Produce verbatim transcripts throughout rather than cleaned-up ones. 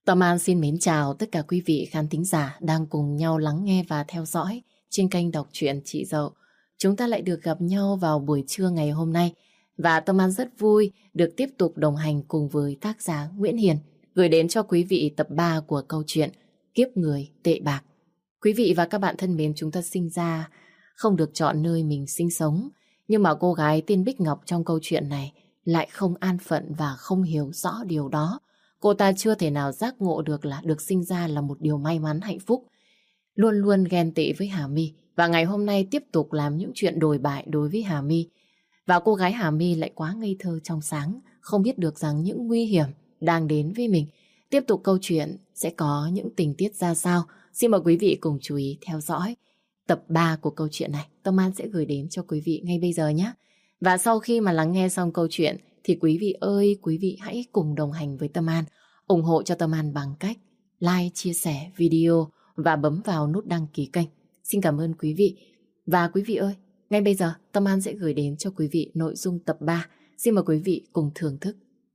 Tâm An xin mến chào tất cả quý vị khán thính giả đang cùng nhau lắng nghe và theo dõi trên kênh đọc truyện Chị Dậu. Chúng ta lại được gặp nhau vào buổi trưa ngày hôm nay và Tâm An rất vui được tiếp tục đồng hành cùng với tác giả Nguyễn Hiền gửi đến cho quý vị tập ba của câu chuyện Kiếp Người Tệ Bạc. Quý vị và các bạn thân mến, chúng ta sinh ra không được chọn nơi mình sinh sống, nhưng mà cô gái tên Bích Ngọc trong câu chuyện này lại không an phận và không hiểu rõ điều đó. Cô ta chưa thể nào giác ngộ được là được sinh ra là một điều may mắn hạnh phúc. Luôn luôn ghen tị với Hà My và ngày hôm nay tiếp tục làm những chuyện đồi bại đối với Hà My. Và cô gái Hà My lại quá ngây thơ trong sáng, không biết được rằng những nguy hiểm đang đến với mình. Tiếp tục câu chuyện sẽ có những tình tiết ra sao. Xin mời quý vị cùng chú ý theo dõi tập ba của câu chuyện này. Tâm An sẽ gửi đến cho quý vị ngay bây giờ nhé. Và sau khi mà lắng nghe xong câu chuyện thì quý vị ơi, quý vị hãy cùng đồng hành với Tâm An, ủng hộ cho Tâm An bằng cách like, chia sẻ video và bấm vào nút đăng ký kênh. Xin cảm ơn quý vị. Và quý vị ơi, ngay bây giờ Tâm An sẽ gửi đến cho quý vị nội dung tập ba. Xin mời quý vị cùng thưởng thức.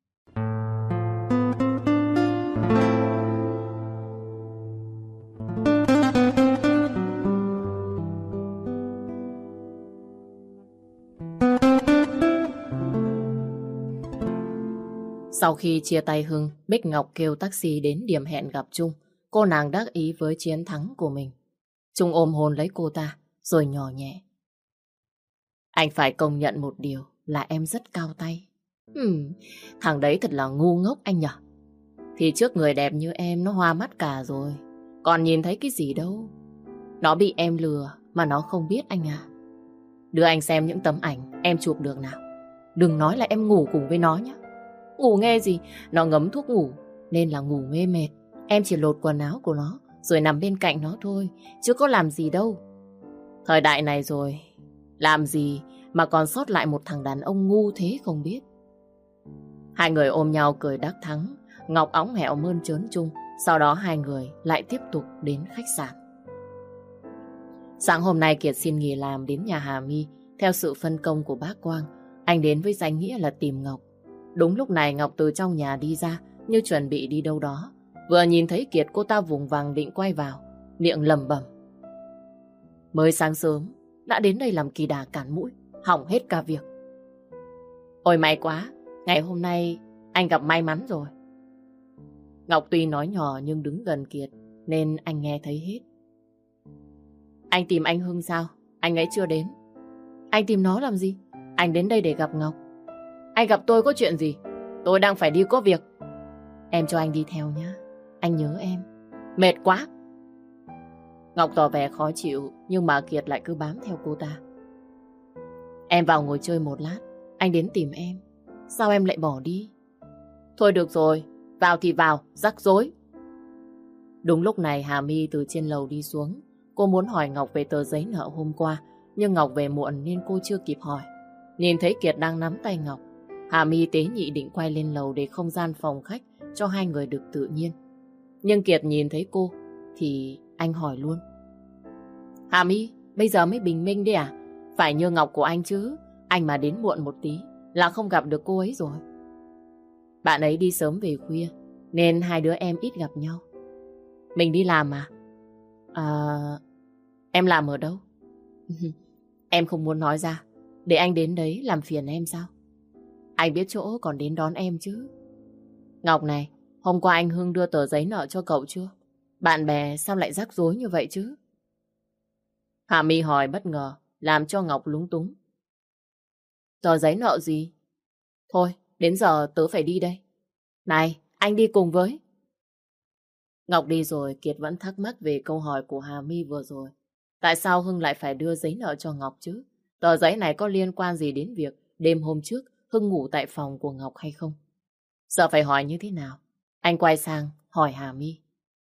Sau khi chia tay Hưng, Bích Ngọc kêu taxi đến điểm hẹn gặp Trung. Cô nàng đắc ý với chiến thắng của mình. Trung ôm hôn lấy cô ta, rồi nhỏ nhẹ. Anh phải công nhận một điều là em rất cao tay. Hmm, thằng đấy thật là ngu ngốc anh nhở. Thì trước người đẹp như em nó hoa mắt cả rồi. Còn nhìn thấy cái gì đâu. Nó bị em lừa mà nó không biết anh à. Đưa anh xem những tấm ảnh em chụp được nào. Đừng nói là em ngủ cùng với nó nhé. Ngủ nghe gì, nó ngấm thuốc ngủ nên là ngủ mê mệt. Em chỉ lột quần áo của nó rồi nằm bên cạnh nó thôi, chứ có làm gì đâu. Thời đại này rồi, làm gì mà còn sót lại một thằng đàn ông ngu thế không biết. Hai người ôm nhau cười đắc thắng. Ngọc óng hẹo mơn trớn Trung. Sau đó hai người lại tiếp tục đến khách sạn. Sáng hôm nay Kiệt xin nghỉ làm đến nhà Hà My. Theo sự phân công của bác Quang, anh đến với danh nghĩa là tìm Ngọc. Đúng lúc này Ngọc từ trong nhà đi ra, như chuẩn bị đi đâu đó. Vừa nhìn thấy Kiệt, cô ta vùng vằng định quay vào, miệng lẩm bẩm. Mới sáng sớm đã đến đây làm kỳ đà cản mũi, hỏng hết cả việc. Ôi may quá, ngày hôm nay anh gặp may mắn rồi. Ngọc tuy nói nhỏ nhưng đứng gần Kiệt nên anh nghe thấy hết. Anh tìm anh Hưng sao? Anh ấy chưa đến. Anh tìm nó làm gì? Anh đến đây để gặp Ngọc. Anh gặp tôi có chuyện gì? Tôi đang phải đi có việc. Em cho anh đi theo nhé. Anh nhớ em. Mệt quá. Ngọc tỏ vẻ khó chịu, nhưng mà Kiệt lại cứ bám theo cô ta. Em vào ngồi chơi một lát, anh đến tìm em. Sao em lại bỏ đi? Thôi được rồi, vào thì vào, rắc rối. Đúng lúc này Hà My từ trên lầu đi xuống. Cô muốn hỏi Ngọc về tờ giấy nợ hôm qua, nhưng Ngọc về muộn nên cô chưa kịp hỏi. Nhìn thấy Kiệt đang nắm tay Ngọc, Hà My tế nhị định quay lên lầu để không gian phòng khách cho hai người được tự nhiên. Nhưng Kiệt nhìn thấy cô thì anh hỏi luôn. Hà My, bây giờ mới bình minh đấy à? Phải như Ngọc của anh chứ. Anh mà đến muộn một tí là không gặp được cô ấy rồi. Bạn ấy đi sớm về khuya nên hai đứa em ít gặp nhau. Mình đi làm à? À, em làm ở đâu? Em không muốn nói ra, để anh đến đấy làm phiền em sao? Anh biết chỗ còn đến đón em chứ. Ngọc này, hôm qua anh Hưng đưa tờ giấy nợ cho cậu chưa? Bạn bè sao lại rắc rối như vậy chứ? Hà My hỏi bất ngờ, làm cho Ngọc lúng túng. Tờ giấy nợ gì? Thôi, đến giờ tớ phải đi đây. Này, anh đi cùng với. Ngọc đi rồi, Kiệt vẫn thắc mắc về câu hỏi của Hà My vừa rồi. Tại sao Hưng lại phải đưa giấy nợ cho Ngọc chứ? Tờ giấy này có liên quan gì đến việc đêm hôm trước Hưng ngủ tại phòng của Ngọc hay không? Giờ phải hỏi như thế nào? Anh quay sang hỏi Hà My.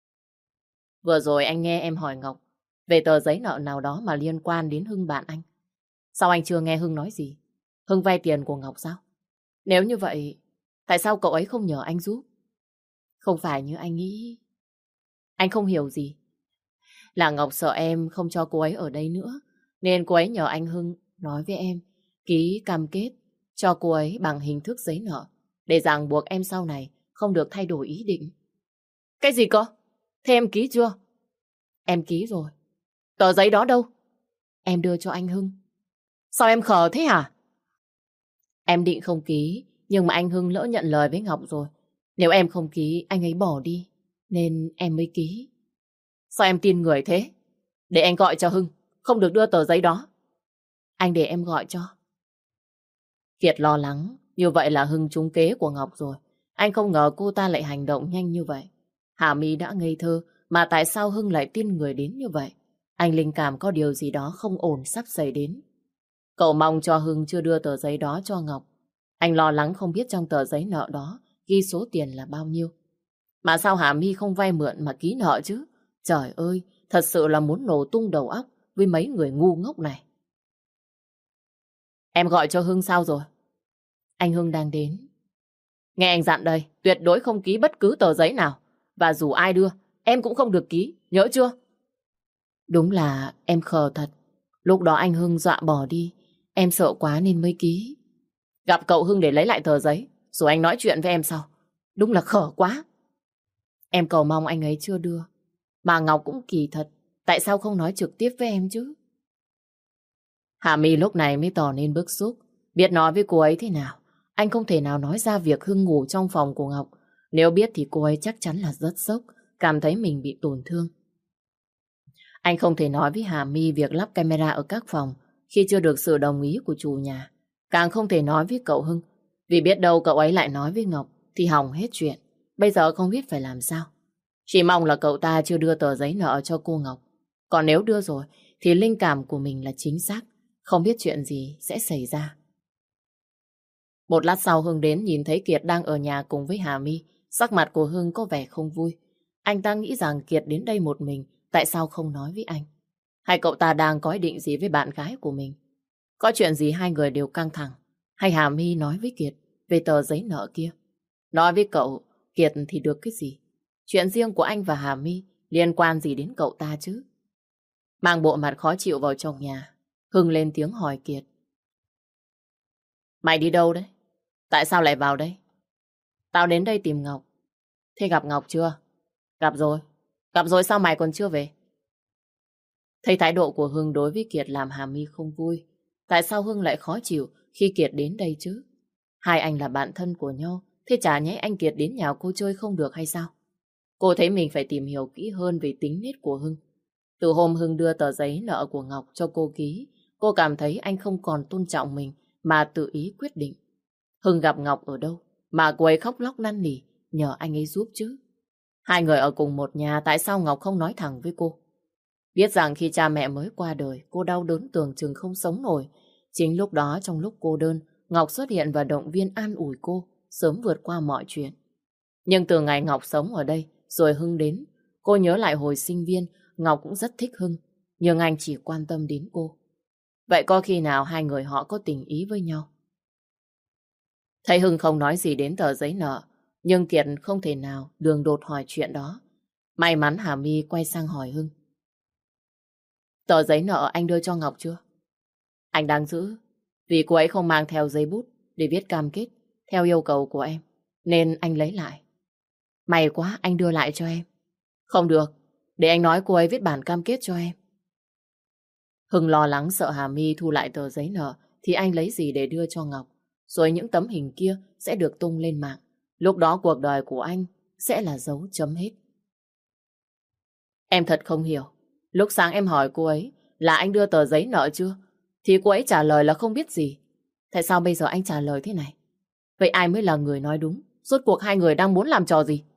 Vừa rồi anh nghe em hỏi Ngọc về tờ giấy nợ nào đó mà liên quan đến Hưng bạn anh. Sao anh chưa nghe Hưng nói gì? Hưng vay tiền của Ngọc sao? Nếu như vậy, tại sao cậu ấy không nhờ anh giúp? Không phải như anh nghĩ. Anh không hiểu gì. Là Ngọc sợ em không cho cô ấy ở đây nữa, nên cô ấy nhờ anh Hưng nói với em ký cam kết cho cô ấy bằng hình thức giấy nợ để ràng buộc em sau này không được thay đổi ý định. Cái gì cơ? Thế em ký chưa? Em ký rồi. Tờ giấy đó đâu? Em đưa cho anh Hưng. Sao em khờ thế hả? Em định không ký, nhưng mà anh Hưng lỡ nhận lời với Ngọc rồi. Nếu em không ký, anh ấy bỏ đi. Nên em mới ký. Sao em tin người thế? Để anh gọi cho Hưng, không được đưa tờ giấy đó. Anh để em gọi cho. Kiệt lo lắng, như vậy là Hưng trúng kế của Ngọc rồi. Anh không ngờ cô ta lại hành động nhanh như vậy. Hà My đã ngây thơ, mà tại sao Hưng lại tin người đến như vậy? Anh linh cảm có điều gì đó không ổn sắp xảy đến. Cậu mong cho Hưng chưa đưa tờ giấy đó cho Ngọc. Anh lo lắng không biết trong tờ giấy nợ đó ghi số tiền là bao nhiêu. Mà sao Hà My không vay mượn mà ký nợ chứ? Trời ơi, thật sự là muốn nổ tung đầu óc với mấy người ngu ngốc này. Em gọi cho Hưng sao rồi? Anh Hưng đang đến. Nghe anh dặn đây, tuyệt đối không ký bất cứ tờ giấy nào. Và dù ai đưa, em cũng không được ký, nhớ chưa? Đúng là em khờ thật. Lúc đó anh Hưng dọa bỏ đi. Em sợ quá nên mới ký. Gặp cậu Hưng để lấy lại tờ giấy, rồi anh nói chuyện với em sau. Đúng là khờ quá. Em cầu mong anh ấy chưa đưa. Mà Ngọc cũng kỳ thật. Tại sao không nói trực tiếp với em chứ? Hà My lúc này mới tỏ nên bức xúc. Biết nói với cô ấy thế nào. Anh không thể nào nói ra việc Hưng ngủ trong phòng của Ngọc. Nếu biết thì cô ấy chắc chắn là rất sốc, cảm thấy mình bị tổn thương. Anh không thể nói với Hà My việc lắp camera ở các phòng khi chưa được sự đồng ý của chủ nhà. Càng không thể nói với cậu Hưng, vì biết đâu cậu ấy lại nói với Ngọc thì hỏng hết chuyện. Bây giờ không biết phải làm sao. Chỉ mong là cậu ta chưa đưa tờ giấy nợ cho cô Ngọc. Còn nếu đưa rồi thì linh cảm của mình là chính xác. Không biết chuyện gì sẽ xảy ra. Một lát sau Hưng đến nhìn thấy Kiệt đang ở nhà cùng với Hà My. Sắc mặt của Hưng có vẻ không vui. Anh ta nghĩ rằng Kiệt đến đây một mình, tại sao không nói với anh? Hay cậu ta đang có ý định gì với bạn gái của mình? Có chuyện gì hai người đều căng thẳng? Hay Hà My nói với Kiệt về tờ giấy nợ kia? Nói với cậu, Kiệt thì được cái gì? Chuyện riêng của anh và Hà My liên quan gì đến cậu ta chứ? Mang bộ mặt khó chịu vào trong nhà, Hưng lên tiếng hỏi Kiệt. Mày đi đâu đấy? Tại sao lại vào đây? Tao đến đây tìm Ngọc. Thế gặp Ngọc chưa? Gặp rồi. Gặp rồi sao mày còn chưa về? Thấy thái độ của Hưng đối với Kiệt làm Hà My không vui. Tại sao Hưng lại khó chịu khi Kiệt đến đây chứ? Hai anh là bạn thân của nhau, thế chả nhẽ anh Kiệt đến nhà cô chơi không được hay sao? Cô thấy mình phải tìm hiểu kỹ hơn về tính nết của Hưng. Từ hôm Hưng đưa tờ giấy nợ của Ngọc cho cô ký, cô cảm thấy anh không còn tôn trọng mình mà tự ý quyết định. Hưng gặp Ngọc ở đâu mà cô ấy khóc lóc năn nỉ nhờ anh ấy giúp chứ? Hai người ở cùng một nhà, tại sao Ngọc không nói thẳng với cô? Biết rằng khi cha mẹ mới qua đời, cô đau đớn tưởng chừng không sống nổi. Chính lúc đó, trong lúc cô đơn, Ngọc xuất hiện và động viên an ủi cô, sớm vượt qua mọi chuyện. Nhưng từ ngày Ngọc sống ở đây, rồi Hưng đến, cô nhớ lại hồi sinh viên, Ngọc cũng rất thích Hưng, nhưng anh chỉ quan tâm đến cô. Vậy có khi nào hai người họ có tình ý với nhau? Thấy Hưng không nói gì đến tờ giấy nợ, nhưng Kiệt không thể nào đường đột hỏi chuyện đó. May mắn Hà My quay sang hỏi Hưng. Tờ giấy nợ anh đưa cho Ngọc chưa? Anh đang giữ, vì cô ấy không mang theo giấy bút để viết cam kết theo yêu cầu của em, nên anh lấy lại. May quá, anh đưa lại cho em. Không được, để anh nói cô ấy viết bản cam kết cho em. Hưng lo lắng sợ Hà My thu lại tờ giấy nợ thì anh lấy gì để đưa cho Ngọc. Rồi những tấm hình kia sẽ được tung lên mạng. Lúc đó cuộc đời của anh sẽ là dấu chấm hết. Em thật không hiểu. Lúc sáng em hỏi cô ấy là anh đưa tờ giấy nợ chưa, thì cô ấy trả lời là không biết gì. Tại sao bây giờ anh trả lời thế này? Vậy ai mới là người nói đúng? Rốt cuộc hai người đang muốn làm trò gì?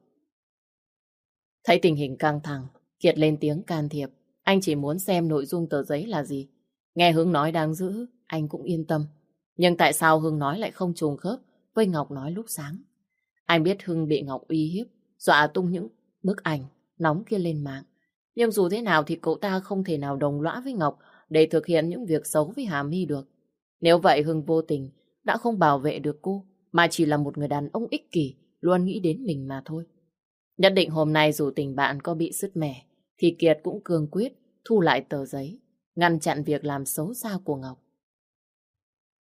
Thấy tình hình căng thẳng, Kiệt lên tiếng can thiệp. Anh chỉ muốn xem nội dung tờ giấy là gì. Nghe Hưng nói đang giữ, anh cũng yên tâm. Nhưng tại sao Hưng nói lại không trùng khớp với Ngọc nói lúc sáng? Anh biết Hưng bị Ngọc uy hiếp, dọa tung những bức ảnh nóng kia lên mạng. Nhưng dù thế nào thì cậu ta không thể nào đồng lõa với Ngọc để thực hiện những việc xấu với Hà My được. Nếu vậy Hưng vô tình đã không bảo vệ được cô, mà chỉ là một người đàn ông ích kỷ, luôn nghĩ đến mình mà thôi. Nhất định hôm nay dù tình bạn có bị sứt mẻ, thì Kiệt cũng cương quyết thu lại tờ giấy, ngăn chặn việc làm xấu xa của Ngọc.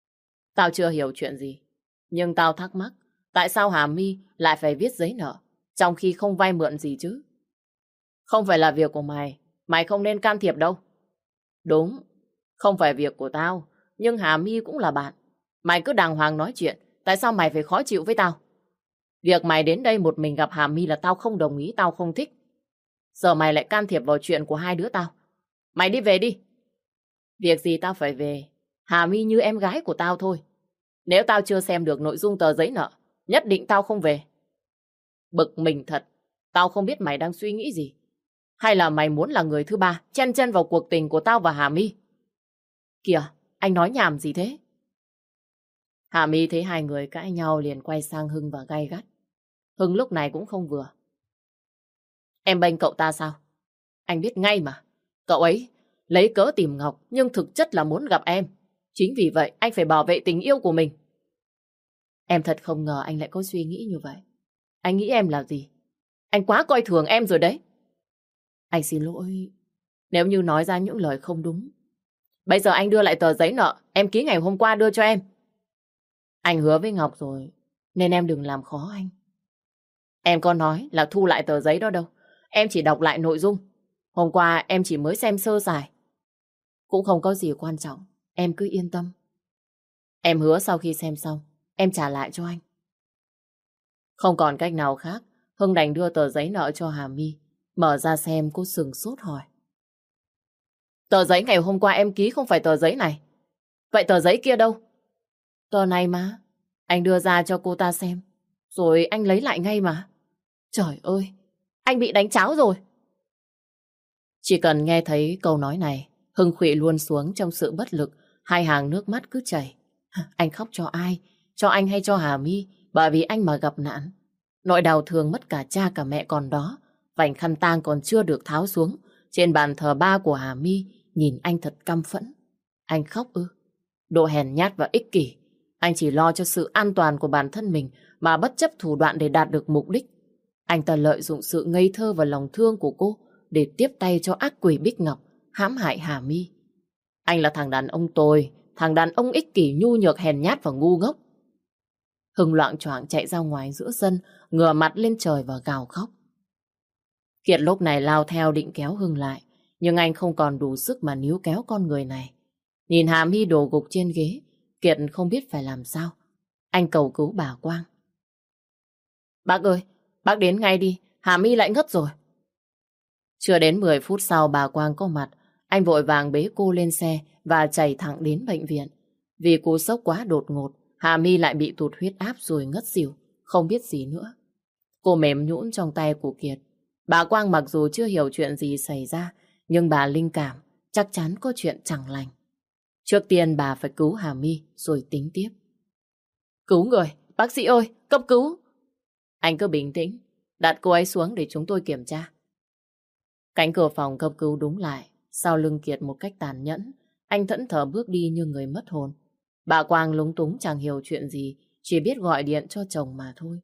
Tao chưa hiểu chuyện gì, nhưng tao thắc mắc tại sao Hà My lại phải viết giấy nợ. trong khi không vay mượn gì chứ. Không phải là việc của mày, mày không nên can thiệp đâu. Đúng, không phải việc của tao, nhưng Hà My cũng là bạn. Mày cứ đàng hoàng nói chuyện, tại sao mày phải khó chịu với tao? Việc mày đến đây một mình gặp Hà My là tao không đồng ý, tao không thích. Giờ mày lại can thiệp vào chuyện của hai đứa tao. Mày đi về đi. Việc gì tao phải về, Hà My như em gái của tao thôi. Nếu tao chưa xem được nội dung tờ giấy nợ, nhất định tao không về. Bực mình thật, tao không biết mày đang suy nghĩ gì. Hay là mày muốn là người thứ ba chen chân vào cuộc tình của tao và Hà My? Kìa, anh nói nhảm gì thế? Hà My thấy hai người cãi nhau liền quay sang Hưng và gay gắt. Hưng lúc này cũng không vừa. Em bênh cậu ta sao? Anh biết ngay mà. Cậu ấy lấy cớ tìm Ngọc nhưng thực chất là muốn gặp em. Chính vì vậy anh phải bảo vệ tình yêu của mình. Em thật không ngờ anh lại có suy nghĩ như vậy. Anh nghĩ em là gì? Anh quá coi thường em rồi đấy. Anh xin lỗi nếu như nói ra những lời không đúng. Bây giờ anh đưa lại tờ giấy nợ em ký ngày hôm qua đưa cho em. Anh hứa với Ngọc rồi nên em đừng làm khó anh. Em có nói là thu lại tờ giấy đó đâu. Em chỉ đọc lại nội dung. Hôm qua em chỉ mới xem sơ sài. Cũng không có gì quan trọng. Em cứ yên tâm. Em hứa sau khi xem xong em trả lại cho anh. Không còn cách nào khác, Hưng đành đưa tờ giấy nợ cho Hà My. Mở ra xem, cô sừng sốt hỏi. Tờ giấy ngày hôm qua em ký không phải tờ giấy này. Vậy tờ giấy kia đâu? Tờ này mà. Anh đưa ra cho cô ta xem. Rồi anh lấy lại ngay mà. Trời ơi, anh bị đánh cháo rồi. Chỉ cần nghe thấy câu nói này, Hưng khuỵu luôn xuống trong sự bất lực. Hai hàng nước mắt cứ chảy. Anh khóc cho ai? Cho anh hay cho Hà My? Bởi vì anh mà gặp nạn. Nỗi đau thương mất cả cha cả mẹ còn đó. Vành khăn tang còn chưa được tháo xuống. Trên bàn thờ ba của Hà My nhìn anh thật căm phẫn. Anh khóc ư? Độ hèn nhát và ích kỷ. Anh chỉ lo cho sự an toàn của bản thân mình mà bất chấp thủ đoạn để đạt được mục đích. Anh ta lợi dụng sự ngây thơ và lòng thương của cô để tiếp tay cho ác quỷ Bích Ngọc hãm hại Hà My. Anh là thằng đàn ông tồi, thằng đàn ông ích kỷ nhu nhược hèn nhát và ngu ngốc. Hưng loạng choạng chạy ra ngoài giữa sân, ngửa mặt lên trời và gào khóc. Kiệt lúc này lao theo định kéo Hưng lại, nhưng anh không còn đủ sức mà níu kéo con người này. Nhìn Hà My đổ gục trên ghế, Kiệt không biết phải làm sao. Anh cầu cứu bà Quang. Bác ơi, bác đến ngay đi, Hà My lại ngất rồi. Chưa đến mười phút sau bà Quang có mặt, anh vội vàng bế cô lên xe và chạy thẳng đến bệnh viện. Vì cú sốc quá đột ngột, Hà My lại bị tụt huyết áp rồi ngất xỉu, không biết gì nữa. Cô mềm nhũn trong tay của Kiệt. Bà Quang mặc dù chưa hiểu chuyện gì xảy ra, nhưng bà linh cảm chắc chắn có chuyện chẳng lành. Trước tiên bà phải cứu Hà My rồi tính tiếp. Cứu người, bác sĩ ơi, cấp cứu. Anh cứ bình tĩnh, đặt cô ấy xuống để chúng tôi kiểm tra. Cánh cửa phòng cấp cứu đóng lại, sau lưng Kiệt một cách tàn nhẫn. Anh thẫn thờ bước đi như người mất hồn. Bà Quang lúng túng chẳng hiểu chuyện gì, chỉ biết gọi điện cho chồng mà thôi.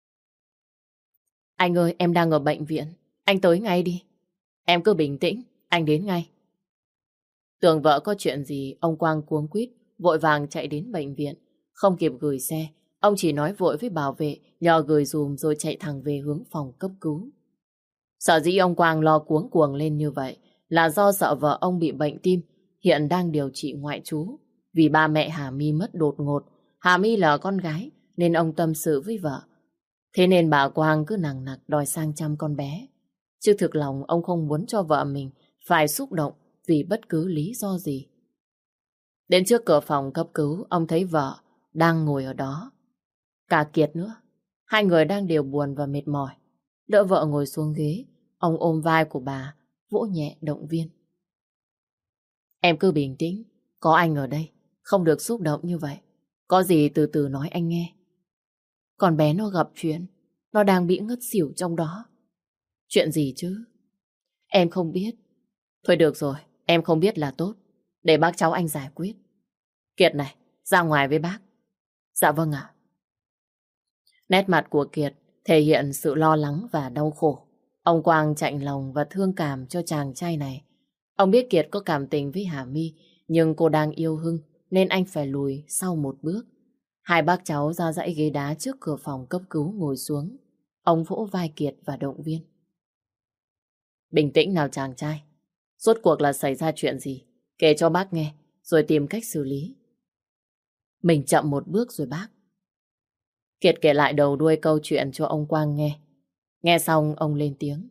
Anh ơi, em đang ở bệnh viện, anh tới ngay đi. Em cứ bình tĩnh, anh đến ngay. Tưởng vợ có chuyện gì, ông Quang cuống quýt, vội vàng chạy đến bệnh viện. Không kịp gửi xe, ông chỉ nói vội với bảo vệ, nhờ gửi dùm rồi chạy thẳng về hướng phòng cấp cứu. Sở dĩ ông Quang lo cuống cuồng lên như vậy là do sợ vợ ông bị bệnh tim, hiện đang điều trị ngoại trú. Vì ba mẹ Hà My mất đột ngột, Hà My là con gái nên ông tâm sự với vợ. Thế nên bà Quang cứ nằng nặc đòi sang chăm con bé. Chứ thực lòng ông không muốn cho vợ mình phải xúc động vì bất cứ lý do gì. Đến trước cửa phòng cấp cứu, ông thấy vợ đang ngồi ở đó. Cả Kiệt nữa. Hai người đang đều buồn và mệt mỏi. Đỡ vợ ngồi xuống ghế, ông ôm vai của bà, vỗ nhẹ động viên. Em cứ bình tĩnh, có anh ở đây, không được xúc động như vậy. Có gì từ từ nói anh nghe. Con bé nó gặp chuyện, nó đang bị ngất xỉu trong đó. Chuyện gì chứ? Em không biết. Thôi được rồi, em không biết là tốt. Để bác cháu anh giải quyết. Kiệt này, ra ngoài với bác. Dạ vâng ạ. Nét mặt của Kiệt thể hiện sự lo lắng và đau khổ. Ông Quang chạnh lòng và thương cảm cho chàng trai này. Ông biết Kiệt có cảm tình với Hà My, nhưng cô đang yêu Hưng nên anh phải lùi sau một bước. Hai bác cháu ra dãy ghế đá trước cửa phòng cấp cứu ngồi xuống. Ông vỗ vai Kiệt và động viên. Bình tĩnh nào chàng trai. Rốt cuộc là xảy ra chuyện gì? Kể cho bác nghe, rồi tìm cách xử lý. Mình chậm một bước rồi bác. Kiệt kể lại đầu đuôi câu chuyện cho ông Quang nghe. Nghe xong ông lên tiếng.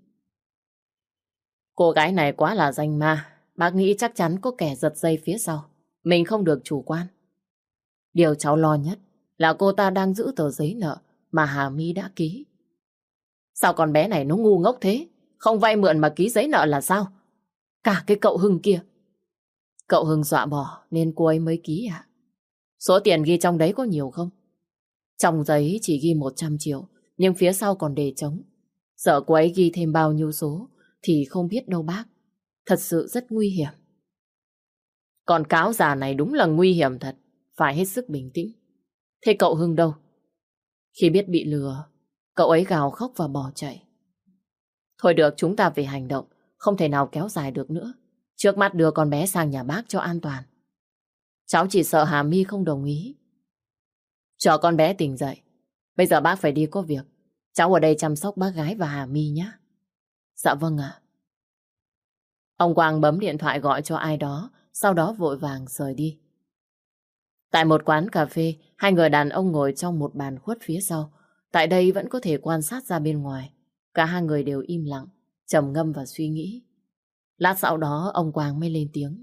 Cô gái này quá là danh ma. Bác nghĩ chắc chắn có kẻ giật dây phía sau. Mình không được chủ quan. Điều cháu lo nhất là cô ta đang giữ tờ giấy nợ mà Hà My đã ký. Sao con bé này nó ngu ngốc thế? Không vay mượn mà ký giấy nợ là sao? Cả cái cậu Hưng kia. Cậu Hưng dọa bỏ nên cô ấy mới ký à? Số tiền ghi trong đấy có nhiều không? Trong giấy chỉ ghi một trăm triệu, nhưng phía sau còn đề trống. Sợ cô ấy ghi thêm bao nhiêu số thì không biết đâu bác. Thật sự rất nguy hiểm. Còn cáo già này đúng là nguy hiểm thật. Phải hết sức bình tĩnh. Thế cậu Hưng đâu? Khi biết bị lừa, cậu ấy gào khóc và bỏ chạy. Thôi được, chúng ta phải hành động. Không thể nào kéo dài được nữa. Trước mắt đưa con bé sang nhà bác cho an toàn. Cháu chỉ sợ Hà My không đồng ý. Cho con bé tỉnh dậy. Bây giờ bác phải đi có việc. Cháu ở đây chăm sóc bác gái và Hà My nhé. Dạ vâng ạ. Ông Quang bấm điện thoại gọi cho ai đó, sau đó vội vàng rời đi. Tại một quán cà phê, hai người đàn ông ngồi trong một bàn khuất phía sau. Tại đây vẫn có thể quan sát ra bên ngoài. Cả hai người đều im lặng, trầm ngâm và suy nghĩ. Lát sau đó ông Quang mới lên tiếng.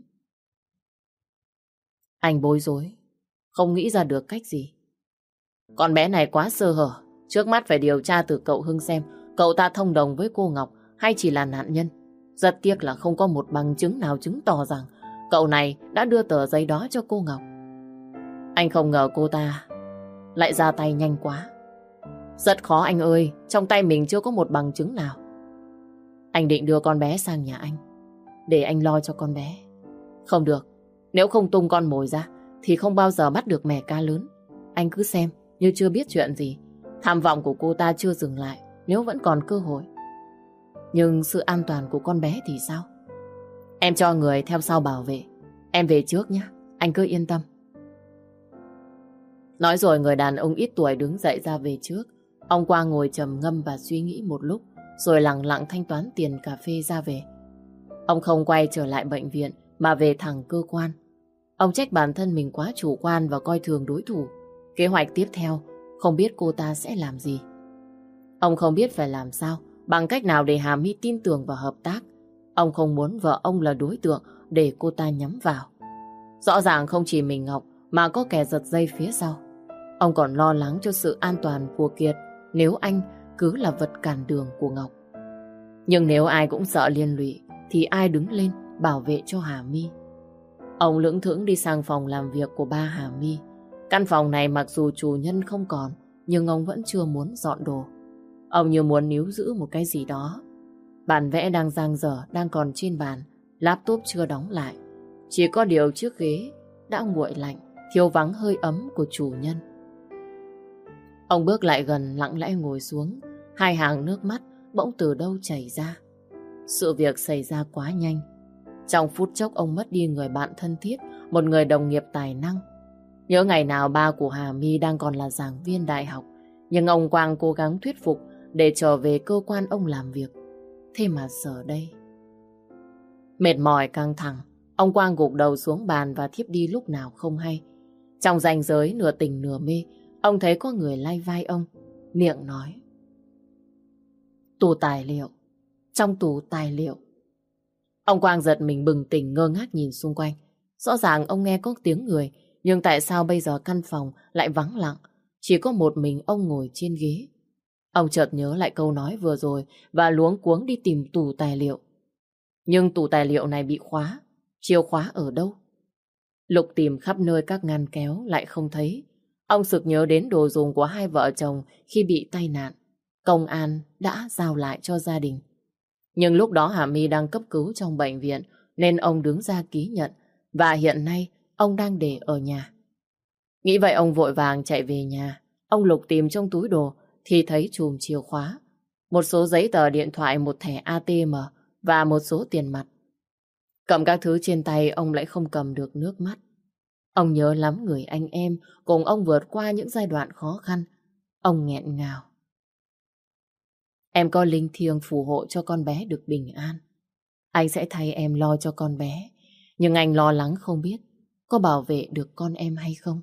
Anh bối rối, không nghĩ ra được cách gì. Con bé này quá sơ hở. Trước mắt phải điều tra từ cậu Hưng xem cậu ta thông đồng với cô Ngọc hay chỉ là nạn nhân. Rất tiếc là không có một bằng chứng nào chứng tỏ rằng cậu này đã đưa tờ giấy đó cho cô Ngọc. Anh không ngờ cô ta lại ra tay nhanh quá. Rất khó anh ơi, trong tay mình chưa có một bằng chứng nào. Anh định đưa con bé sang nhà anh để anh lo cho con bé. Không được, nếu không tung con mồi ra thì không bao giờ bắt được mẻ cá lớn. Anh cứ xem như chưa biết chuyện gì. Tham vọng của cô ta chưa dừng lại nếu vẫn còn cơ hội. Nhưng sự an toàn của con bé thì sao? Em cho người theo sau bảo vệ. Em về trước nhé, anh cứ yên tâm. Nói rồi người đàn ông ít tuổi đứng dậy ra về trước. Ông Quang ngồi trầm ngâm và suy nghĩ một lúc, rồi lặng lặng thanh toán tiền cà phê ra về. Ông không quay trở lại bệnh viện mà về thẳng cơ quan. Ông trách bản thân mình quá chủ quan và coi thường đối thủ. Kế hoạch tiếp theo không biết cô ta sẽ làm gì. Ông không biết phải làm sao, bằng cách nào để Hà My tin tưởng và hợp tác. Ông không muốn vợ ông là đối tượng để cô ta nhắm vào. Rõ ràng không chỉ mình Ngọc mà có kẻ giật dây phía sau. Ông còn lo lắng cho sự an toàn của Kiệt nếu anh cứ là vật cản đường của Ngọc. Nhưng nếu ai cũng sợ liên lụy thì ai đứng lên bảo vệ cho Hà My? Ông lững thững đi sang phòng làm việc của ba Hà My. Căn phòng này mặc dù chủ nhân không còn, nhưng ông vẫn chưa muốn dọn đồ. Ông như muốn níu giữ một cái gì đó. Bản vẽ đang dang dở đang còn trên bàn, laptop chưa đóng lại. Chỉ có điều chiếc ghế đã nguội lạnh, thiếu vắng hơi ấm của chủ nhân. Ông bước lại gần lặng lẽ ngồi xuống, hai hàng nước mắt bỗng từ đâu chảy ra. Sự việc xảy ra quá nhanh. Trong phút chốc ông mất đi người bạn thân thiết, một người đồng nghiệp tài năng. Nhớ ngày nào ba của Hà My đang còn là giảng viên đại học, nhưng ông Quang cố gắng thuyết phục để trở về cơ quan ông làm việc. Thế mà giờ đây... Mệt mỏi căng thẳng, ông Quang gục đầu xuống bàn và thiếp đi lúc nào không hay. Trong ranh giới nửa tỉnh nửa mê, ông thấy có người lay vai ông, miệng nói. Tủ tài liệu, trong tủ tài liệu. Ông Quang giật mình bừng tỉnh ngơ ngác nhìn xung quanh. Rõ ràng ông nghe có tiếng người, nhưng tại sao bây giờ căn phòng lại vắng lặng, chỉ có một mình ông ngồi trên ghế. Ông chợt nhớ lại câu nói vừa rồi và luống cuống đi tìm tủ tài liệu. Nhưng tủ tài liệu này bị khóa, chìa khóa ở đâu? Lục tìm khắp nơi các ngăn kéo lại không thấy. Ông sực nhớ đến đồ dùng của hai vợ chồng khi bị tai nạn. Công an đã giao lại cho gia đình. Nhưng lúc đó Hà My đang cấp cứu trong bệnh viện nên ông đứng ra ký nhận và hiện nay ông đang để ở nhà. Nghĩ vậy ông vội vàng chạy về nhà. Ông lục tìm trong túi đồ thì thấy chùm chìa khóa, một số giấy tờ điện thoại, một thẻ a tê em và một số tiền mặt. Cầm các thứ trên tay ông lại không cầm được nước mắt. Ông nhớ lắm người anh em cùng ông vượt qua những giai đoạn khó khăn. Ông nghẹn ngào. Em có linh thiêng phù hộ cho con bé được bình an. Anh sẽ thay em lo cho con bé. Nhưng anh lo lắng không biết có bảo vệ được con em hay không.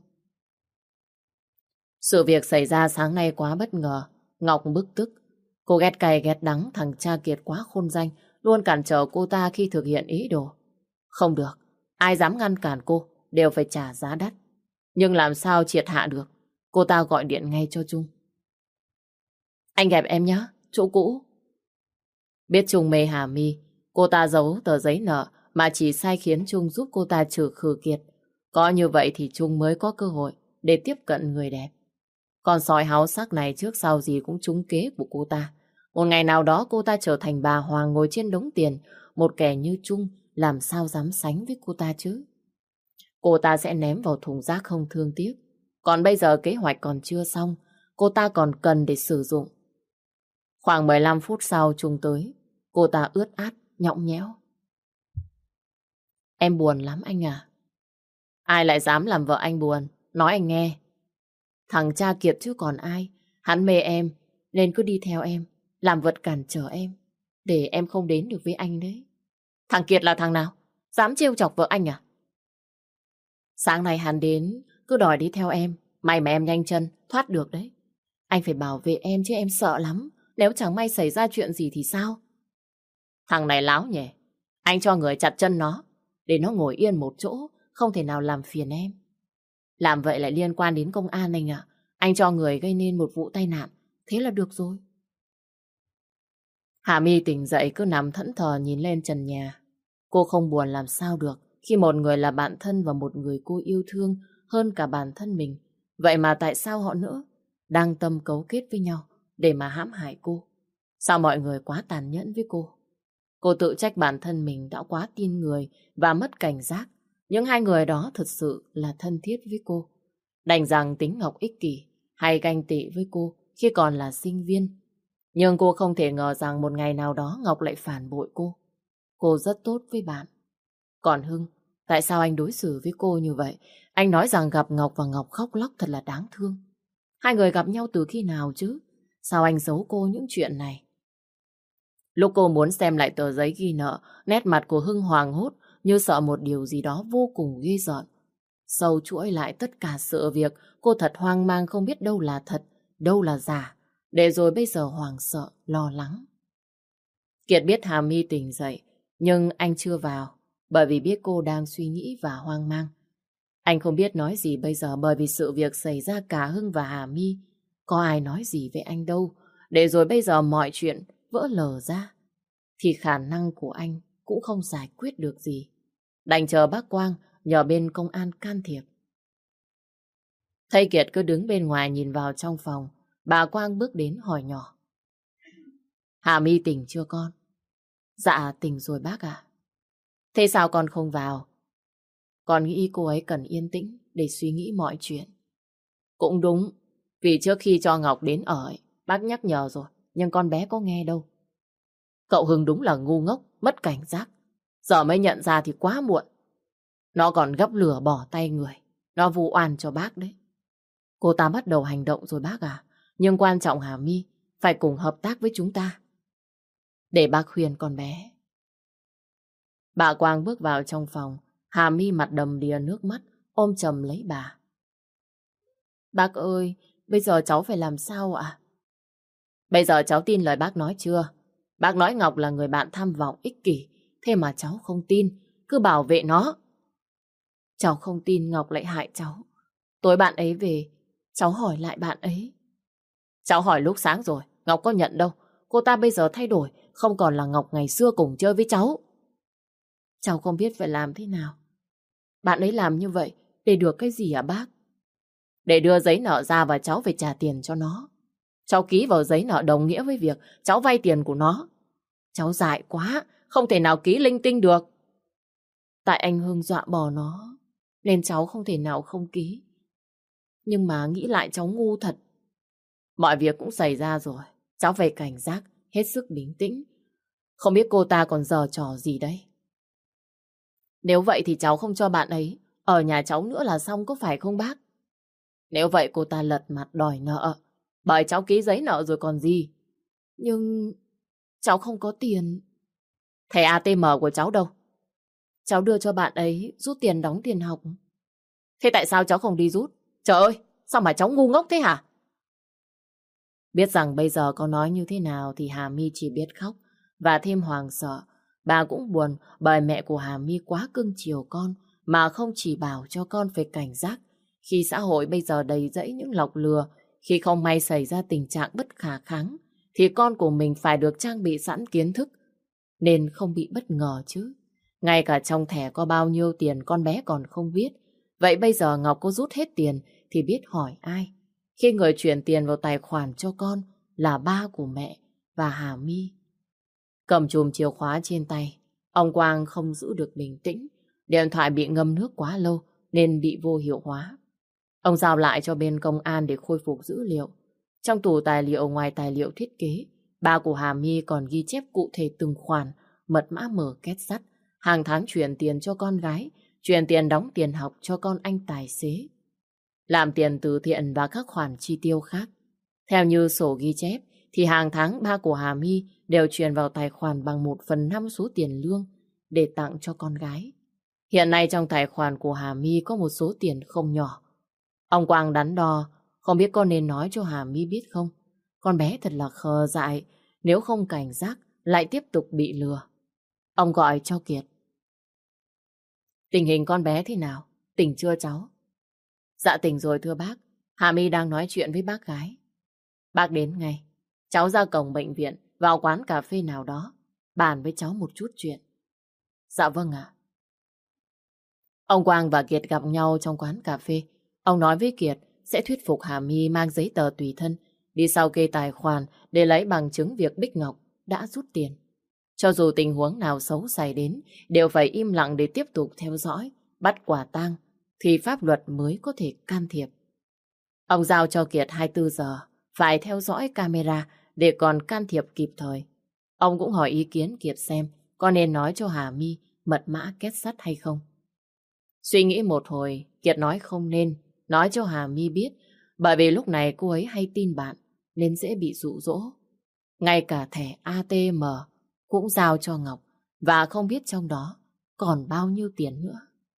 Sự việc xảy ra sáng nay quá bất ngờ. Ngọc bức tức. Cô ghét cay ghét đắng thằng cha Kiệt quá khôn danh, luôn cản trở cô ta khi thực hiện ý đồ. Không được, ai dám ngăn cản cô đều phải trả giá đắt. Nhưng làm sao triệt hạ được? Cô ta gọi điện ngay cho Trung. Anh gặp em nhé, chỗ cũ. Biết Trung mê Hà My, cô ta giấu tờ giấy nợ mà chỉ sai khiến Trung giúp cô ta trừ khử Kiệt. Có như vậy thì Trung mới có cơ hội để tiếp cận người đẹp. Con sói háo sắc này trước sau gì cũng trúng kế của cô ta. Một ngày nào đó cô ta trở thành bà Hoàng ngồi trên đống tiền. Một kẻ như Trung làm sao dám sánh với cô ta chứ? Cô ta sẽ ném vào thùng rác không thương tiếc. Còn bây giờ kế hoạch còn chưa xong, cô ta còn cần để sử dụng. Khoảng mười lăm phút sau Trung tới, cô ta ướt át, nhõng nhẽo. Em buồn lắm anh à? Ai lại dám làm vợ anh buồn? Nói anh nghe. Thằng cha Kiệt chứ còn ai. Hắn mê em, nên cứ đi theo em, làm vật cản trở em, để em không đến được với anh đấy. Thằng Kiệt là thằng nào? Dám trêu chọc vợ anh à? Sáng nay hắn đến, cứ đòi đi theo em. May mà em nhanh chân, thoát được đấy. Anh phải bảo vệ em chứ em sợ lắm. Nếu chẳng may xảy ra chuyện gì thì sao? Thằng này láo nhỉ. Anh cho người chặt chân nó, để nó ngồi yên một chỗ, không thể nào làm phiền em. Làm vậy lại liên quan đến công an anh ạ. Anh cho người gây nên một vụ tai nạn, thế là được rồi. Hà My tỉnh dậy cứ nằm thẫn thờ nhìn lên trần nhà. Cô không buồn làm sao được khi một người là bạn thân và một người cô yêu thương hơn cả bản thân mình. Vậy mà tại sao họ nữa đang tâm cấu kết với nhau để mà hãm hại cô? Sao mọi người quá tàn nhẫn với cô? Cô tự trách bản thân mình đã quá tin người và mất cảnh giác. Những hai người đó thực sự là thân thiết với cô. Đành rằng tính Ngọc ích kỷ hay ganh tị với cô khi còn là sinh viên. Nhưng cô không thể ngờ rằng một ngày nào đó Ngọc lại phản bội cô. Cô rất tốt với bạn. Còn Hưng, tại sao anh đối xử với cô như vậy? Anh nói rằng gặp Ngọc và Ngọc khóc lóc thật là đáng thương. Hai người gặp nhau từ khi nào chứ? Sao anh giấu cô những chuyện này? Lúc cô muốn xem lại tờ giấy ghi nợ, nét mặt của Hưng hoảng hốt như sợ một điều gì đó vô cùng ghê rợn. Sâu chuỗi lại tất cả sự việc, cô thật hoang mang không biết đâu là thật, đâu là giả. Để rồi bây giờ hoảng sợ, lo lắng. Kiệt biết Hà My tỉnh dậy, nhưng anh chưa vào, bởi vì biết cô đang suy nghĩ và hoang mang. Anh không biết nói gì bây giờ bởi vì sự việc xảy ra cả Hưng và Hà My. Có ai nói gì với anh đâu, để rồi bây giờ mọi chuyện vỡ lờ ra, thì khả năng của anh cũng không giải quyết được gì. Đành chờ bác Quang nhờ bên công an can thiệp. Thấy Kiệt cứ đứng bên ngoài nhìn vào trong phòng, bà Quang bước đến hỏi nhỏ. Hà My tỉnh chưa con? Dạ tỉnh rồi bác ạ. Thế sao con không vào? Con nghĩ cô ấy cần yên tĩnh để suy nghĩ mọi chuyện. Cũng đúng, vì trước khi cho Ngọc đến ở ấy, bác nhắc nhở rồi, nhưng con bé có nghe đâu. Cậu Hưng đúng là ngu ngốc, mất cảnh giác. Giờ mới nhận ra thì quá muộn. Nó còn gấp lửa bỏ tay người. Nó vu oan cho bác đấy. Cô ta bắt đầu hành động rồi bác à. Nhưng quan trọng Hà My phải cùng hợp tác với chúng ta. Để bác khuyên con bé. Bà Quang bước vào trong phòng. Hà My mặt đầm đìa nước mắt, ôm chầm lấy bà. Bác ơi, bây giờ cháu phải làm sao ạ? Bây giờ cháu tin lời bác nói chưa? Bác nói Ngọc là người bạn tham vọng ích kỷ. Thế mà cháu không tin, cứ bảo vệ nó. Cháu không tin Ngọc lại hại cháu. Tối bạn ấy về, cháu hỏi lại bạn ấy. Cháu hỏi lúc sáng rồi, Ngọc có nhận đâu. Cô ta bây giờ thay đổi, không còn là Ngọc ngày xưa cùng chơi với cháu. Cháu không biết phải làm thế nào. Bạn ấy làm như vậy để được cái gì hả bác? Để đưa giấy nợ ra và cháu phải trả tiền cho nó. Cháu ký vào giấy nợ đồng nghĩa với việc cháu vay tiền của nó. Cháu dại quá, không thể nào ký linh tinh được. Tại anh Hưng dọa bỏ nó, nên cháu không thể nào không ký. Nhưng mà nghĩ lại cháu ngu thật. Mọi việc cũng xảy ra rồi, cháu phải cảnh giác, hết sức bình tĩnh. Không biết cô ta còn giở trò gì đấy. Nếu vậy thì cháu không cho bạn ấy ở nhà cháu nữa là xong, có phải không bác? Nếu vậy cô ta lật mặt đòi nợ, bởi cháu ký giấy nợ rồi còn gì. Nhưng cháu không có tiền. Thẻ a tê em của cháu đâu? Cháu đưa cho bạn ấy rút tiền đóng tiền học. Thế tại sao cháu không đi rút? Trời ơi, sao mà cháu ngu ngốc thế hả? Biết rằng bây giờ có nói như thế nào thì Hà My chỉ biết khóc và thêm hoàng sợ. Bà cũng buồn bởi mẹ của Hà My quá cưng chiều con mà không chỉ bảo cho con phải cảnh giác khi xã hội bây giờ đầy rẫy những lọc lừa. Khi không may xảy ra tình trạng bất khả kháng thì con của mình phải được trang bị sẵn kiến thức nên không bị bất ngờ chứ. Ngay cả trong thẻ có bao nhiêu tiền con bé còn không biết. Vậy bây giờ Ngọc có rút hết tiền thì biết hỏi ai? Khi người chuyển tiền vào tài khoản cho con là ba của mẹ và Hà My. Cầm chùm chìa khóa trên tay, ông Quang không giữ được bình tĩnh. Điện thoại bị ngâm nước quá lâu nên bị vô hiệu hóa. Ông giao lại cho bên công an để khôi phục dữ liệu. Trong tủ tài liệu ngoài tài liệu thiết kế, ba của Hà My còn ghi chép cụ thể từng khoản, mật mã mở két sắt, hàng tháng chuyển tiền cho con gái, chuyển tiền đóng tiền học cho con anh tài xế, làm tiền từ thiện và các khoản chi tiêu khác. Theo như sổ ghi chép, thì hàng tháng ba của Hà My đều chuyển vào tài khoản bằng một phần năm số tiền lương để tặng cho con gái. Hiện nay trong tài khoản của Hà My có một số tiền không nhỏ. Ông Quang đắn đo, không biết có nên nói cho Hà My biết không? Con bé thật là khờ dại, nếu không cảnh giác lại tiếp tục bị lừa. Ông gọi cho Kiệt. Tình hình con bé thế nào? Tỉnh chưa cháu? Dạ tỉnh rồi thưa bác. Hà My đang nói chuyện với bác gái. Bác đến ngay. Cháu ra cổng bệnh viện, vào quán cà phê nào đó, bàn với cháu một chút chuyện. Dạ vâng ạ. Ông Quang và Kiệt gặp nhau trong quán cà phê. Ông nói với Kiệt sẽ thuyết phục Hà My mang giấy tờ tùy thân, đi sau kê tài khoản để lấy bằng chứng việc Bích Ngọc đã rút tiền. Cho dù tình huống nào xấu xảy đến, đều phải im lặng để tiếp tục theo dõi, bắt quả tang, thì pháp luật mới có thể can thiệp. Ông giao cho Kiệt hai mươi bốn giờ, phải theo dõi camera để còn can thiệp kịp thời. Ông cũng hỏi ý kiến Kiệt xem có nên nói cho Hà My mật mã két sắt hay không. Suy nghĩ một hồi, Kiệt nói không nên nói cho Hà My biết, bởi vì lúc này cô ấy hay tin bạn nên dễ bị dụ dỗ. Ngay cả thẻ a tê em cũng giao cho Ngọc và không biết trong đó còn bao nhiêu tiền nữa.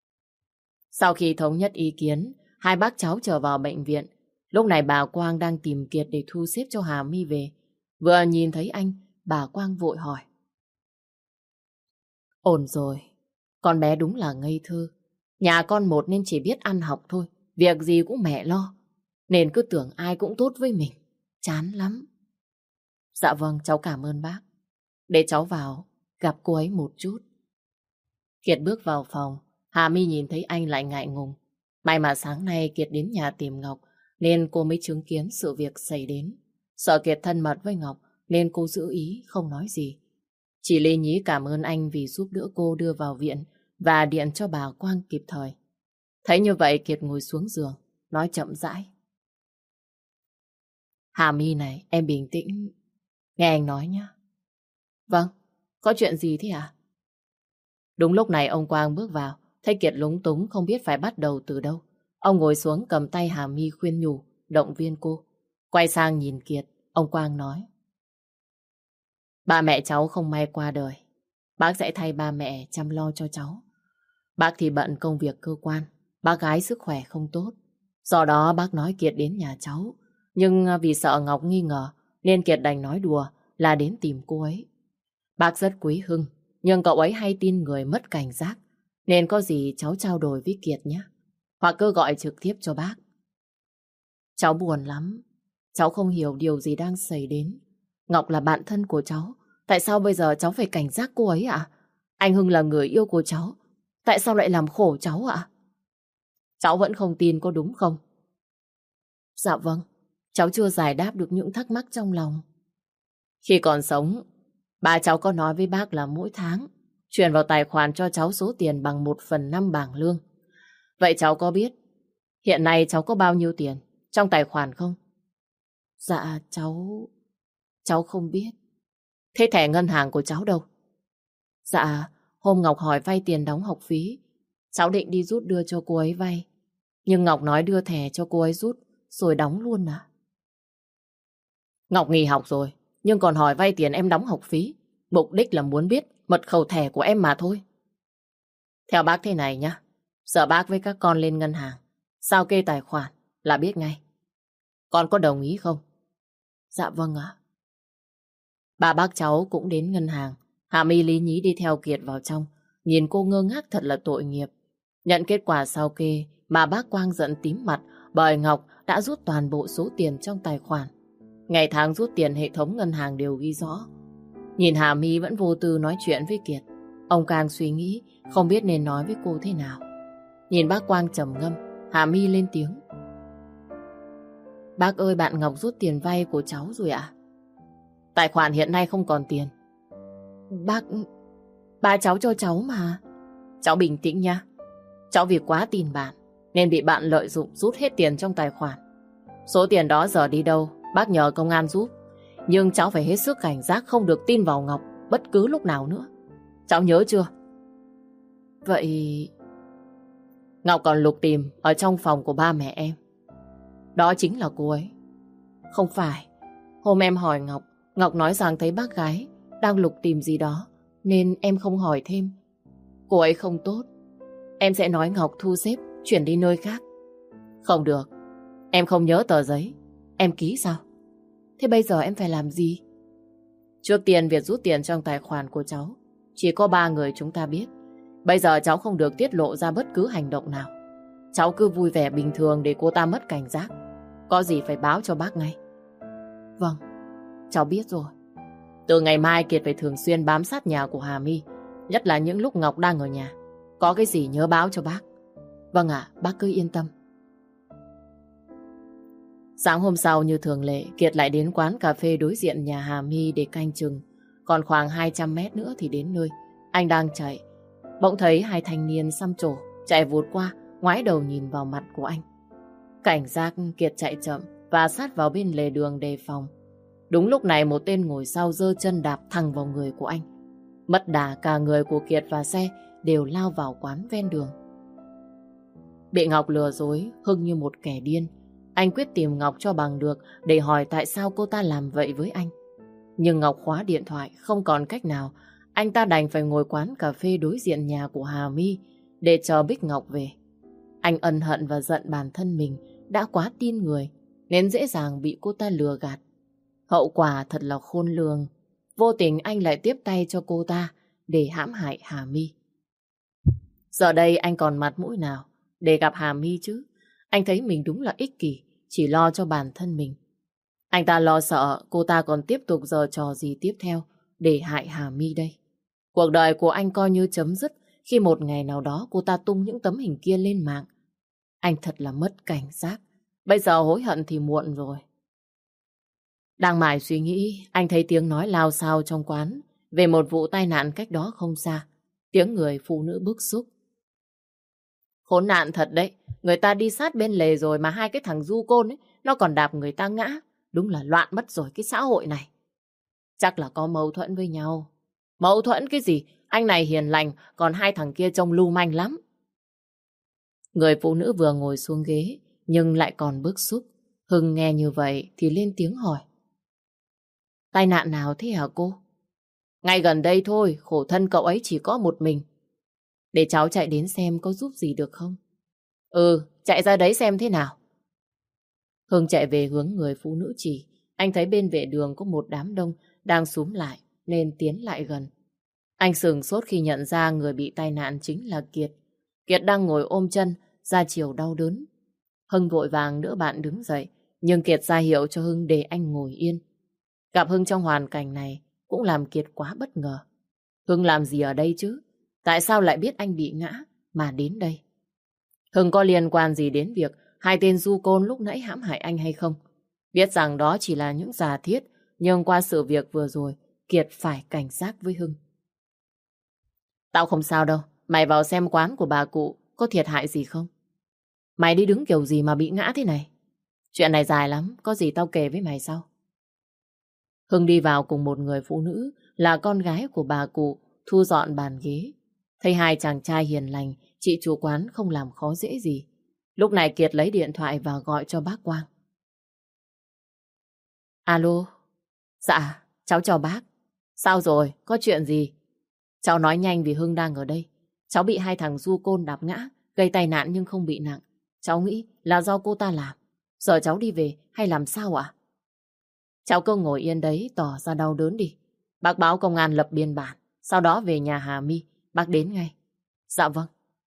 Sau khi thống nhất ý kiến, hai bác cháu trở vào bệnh viện. Lúc này bà Quang đang tìm Kiệt để thu xếp cho Hà My về. Vừa nhìn thấy anh, bà Quang vội hỏi. Ổn rồi, con bé đúng là ngây thơ. Nhà con một nên chỉ biết ăn học thôi, việc gì cũng mẹ lo. Nên cứ tưởng ai cũng tốt với mình, chán lắm. Dạ vâng, cháu cảm ơn bác. Để cháu vào gặp cô ấy một chút. Kiệt bước vào phòng, Hà My nhìn thấy anh lại ngại ngùng. May mà sáng nay Kiệt đến nhà tìm Ngọc nên cô mới chứng kiến sự việc xảy đến. Sợ Kiệt thân mật với Ngọc nên cô giữ ý không nói gì. Chỉ lê nhí cảm ơn anh vì giúp đỡ cô đưa vào viện và điện cho bà Quang kịp thời. Thấy như vậy Kiệt ngồi xuống giường, nói chậm rãi. Hà My này, em bình tĩnh, nghe anh nói nhé. Vâng, có chuyện gì thế à? Đúng lúc này ông Quang bước vào, thấy Kiệt lúng túng không biết phải bắt đầu từ đâu. Ông ngồi xuống cầm tay Hà My khuyên nhủ, động viên cô. Quay sang nhìn Kiệt, ông Quang nói. Ba mẹ cháu không may qua đời. Bác sẽ thay ba mẹ chăm lo cho cháu. Bác thì bận công việc cơ quan, bác gái sức khỏe không tốt. Do đó bác nói Kiệt đến nhà cháu. Nhưng vì sợ Ngọc nghi ngờ, nên Kiệt đành nói đùa là đến tìm cô ấy. Bác rất quý Hưng, nhưng cậu ấy hay tin người mất cảnh giác. Nên có gì cháu trao đổi với Kiệt nhé. Hoặc cứ gọi trực tiếp cho bác. Cháu buồn lắm. Cháu không hiểu điều gì đang xảy đến. Ngọc là bạn thân của cháu. Tại sao bây giờ cháu phải cảnh giác cô ấy ạ? Anh Hưng là người yêu của cháu. Tại sao lại làm khổ cháu ạ? Cháu vẫn không tin có đúng không? Dạ vâng. Cháu chưa giải đáp được những thắc mắc trong lòng. Khi còn sống, ba cháu có nói với bác là mỗi tháng chuyển vào tài khoản cho cháu số tiền bằng một phần năm bảng lương. Vậy cháu có biết hiện nay cháu có bao nhiêu tiền trong tài khoản không? Dạ cháu... Cháu không biết. Thế thẻ ngân hàng của cháu đâu? Dạ, hôm Ngọc hỏi vay tiền đóng học phí. Cháu định đi rút đưa cho cô ấy vay. Nhưng Ngọc nói đưa thẻ cho cô ấy rút rồi đóng luôn à? Ngọc nghỉ học rồi. nhưng còn hỏi vay tiền em đóng học phí. Mục đích là muốn biết mật khẩu thẻ của em mà thôi. Theo bác thế này nhá, giờ bác với các con lên ngân hàng, sao kê tài khoản là biết ngay. Con có đồng ý không? Dạ vâng ạ. Ba bác cháu cũng đến ngân hàng. Hà My lý nhí đi theo Kiệt vào trong, nhìn cô ngơ ngác thật là tội nghiệp. Nhận kết quả sau kê mà bác Quang giận tím mặt bởi Ngọc đã rút toàn bộ số tiền trong tài khoản. Ngày tháng rút tiền hệ thống ngân hàng đều ghi rõ. Nhìn Hà My vẫn vô tư nói chuyện với Kiệt, ông càng suy nghĩ không biết nên nói với cô thế nào. Nhìn bác Quang trầm ngâm, Hà My lên tiếng. Bác ơi, bạn Ngọc rút tiền vay của cháu rồi ạ. Tài khoản hiện nay không còn tiền. Bác... Ba cháu cho cháu mà. Cháu bình tĩnh nha. Cháu vì quá tin bạn nên bị bạn lợi dụng rút hết tiền trong tài khoản. Số tiền đó giờ đi đâu bác nhờ công an giúp. Nhưng cháu phải hết sức cảnh giác, không được tin vào Ngọc bất cứ lúc nào nữa. Cháu nhớ chưa? Vậy... Ngọc còn lục tìm ở trong phòng của ba mẹ em. Đó chính là cô ấy. Không phải. Hôm em hỏi Ngọc, Ngọc nói rằng thấy bác gái đang lục tìm gì đó, nên em không hỏi thêm. Cô ấy không tốt. Em sẽ nói Ngọc thu xếp chuyển đi nơi khác. Không được. Em không nhớ tờ giấy em ký sao? Thế bây giờ em phải làm gì? Trước tiên việc rút tiền trong tài khoản của cháu chỉ có ba người chúng ta biết. Bây giờ cháu không được tiết lộ ra bất cứ hành động nào. Cháu cứ vui vẻ bình thường để cô ta mất cảnh giác. Có gì phải báo cho bác ngay. Vâng, cháu biết rồi. Từ ngày mai Kiệt phải thường xuyên bám sát nhà của Hà My, nhất là những lúc Ngọc đang ở nhà. Có cái gì nhớ báo cho bác. Vâng ạ, bác cứ yên tâm. Sáng hôm sau như thường lệ, Kiệt lại đến quán cà phê đối diện nhà Hà My để canh chừng. Còn khoảng hai trăm mét nữa thì đến nơi. Anh đang chạy, bỗng thấy hai thanh niên xăm trổ chạy vụt qua, ngoái đầu nhìn vào mặt của anh. Cảnh giác, Kiệt chạy chậm và sát vào bên lề đường đề phòng. Đúng lúc này một tên ngồi sau giơ chân đạp thẳng vào người của anh. Mất đà, cả người của Kiệt và xe đều lao vào quán ven đường. Bị Ngọc lừa dối, Hưng như một kẻ điên. Anh quyết tìm Ngọc cho bằng được để hỏi tại sao cô ta làm vậy với anh. Nhưng Ngọc khóa điện thoại, không còn cách nào. Anh ta đành phải ngồi quán cà phê đối diện nhà của Hà My để chờ Bích Ngọc về. Anh ân hận và giận bản thân mình đã quá tin người nên dễ dàng bị cô ta lừa gạt. Hậu quả thật là khôn lường. Vô tình anh lại tiếp tay cho cô ta để hãm hại Hà My. Giờ đây anh còn mặt mũi nào để gặp Hà My chứ? Anh thấy mình đúng là ích kỷ, chỉ lo cho bản thân mình. Anh ta lo sợ cô ta còn tiếp tục giở trò gì tiếp theo để hại Hà My đây. Cuộc đời của anh coi như chấm dứt khi một ngày nào đó cô ta tung những tấm hình kia lên mạng. Anh thật là mất cảnh giác. Bây giờ hối hận thì muộn rồi. Đang mải suy nghĩ, anh thấy tiếng nói lao xao trong quán về một vụ tai nạn cách đó không xa. Tiếng người phụ nữ bức xúc. Khốn nạn thật đấy, người ta đi sát bên lề rồi mà hai cái thằng du côn ấy, nó còn đạp người ta ngã. Đúng là loạn mất rồi cái xã hội này. Chắc là có mâu thuẫn với nhau. Mâu thuẫn cái gì? Anh này hiền lành, còn hai thằng kia trông lưu manh lắm. Người phụ nữ vừa ngồi xuống ghế, nhưng lại còn bức xúc. Hưng nghe như vậy thì lên tiếng hỏi. Tai nạn nào thế hả cô? Ngay gần đây thôi, khổ thân cậu ấy chỉ có một mình. Để cháu chạy đến xem có giúp gì được không? Ừ, chạy ra đấy xem thế nào. Hưng chạy về hướng người phụ nữ chỉ. Anh thấy bên vệ đường có một đám đông đang xúm lại nên tiến lại gần. Anh sửng sốt khi nhận ra người bị tai nạn chính là Kiệt. Kiệt đang ngồi ôm chân, da chiều đau đớn. Hưng vội vàng đỡ bạn đứng dậy, nhưng Kiệt ra hiệu cho Hưng để anh ngồi yên. Gặp Hưng trong hoàn cảnh này cũng làm Kiệt quá bất ngờ. Hưng làm gì ở đây chứ? Tại sao lại biết anh bị ngã mà đến đây? Hưng có liên quan gì đến việc hai tên du côn lúc nãy hãm hại anh hay không? Biết rằng đó chỉ là những giả thiết, nhưng qua sự việc vừa rồi, Kiệt phải cảnh giác với Hưng. Tao không sao đâu, mày vào xem quán của bà cụ có thiệt hại gì không? Mày đi đứng kiểu gì mà bị ngã thế này? Chuyện này dài lắm, có gì tao kể với mày sau. Hưng đi vào cùng một người phụ nữ là con gái của bà cụ thu dọn bàn ghế. Thấy hai chàng trai hiền lành, chị chủ quán không làm khó dễ gì. Lúc này Kiệt lấy điện thoại và gọi cho bác Quang. Alo. Dạ, cháu chào bác. Sao rồi, có chuyện gì? Cháu nói nhanh vì Hưng đang ở đây. Cháu bị hai thằng du côn đạp ngã, gây tai nạn nhưng không bị nặng. Cháu nghĩ là do cô ta làm. Giờ cháu đi về hay làm sao ạ? Cháu cứ ngồi yên đấy tỏ ra đau đớn đi. Bác báo công an lập biên bản. Sau đó về nhà Hà My, bác đến ngay. Dạ vâng.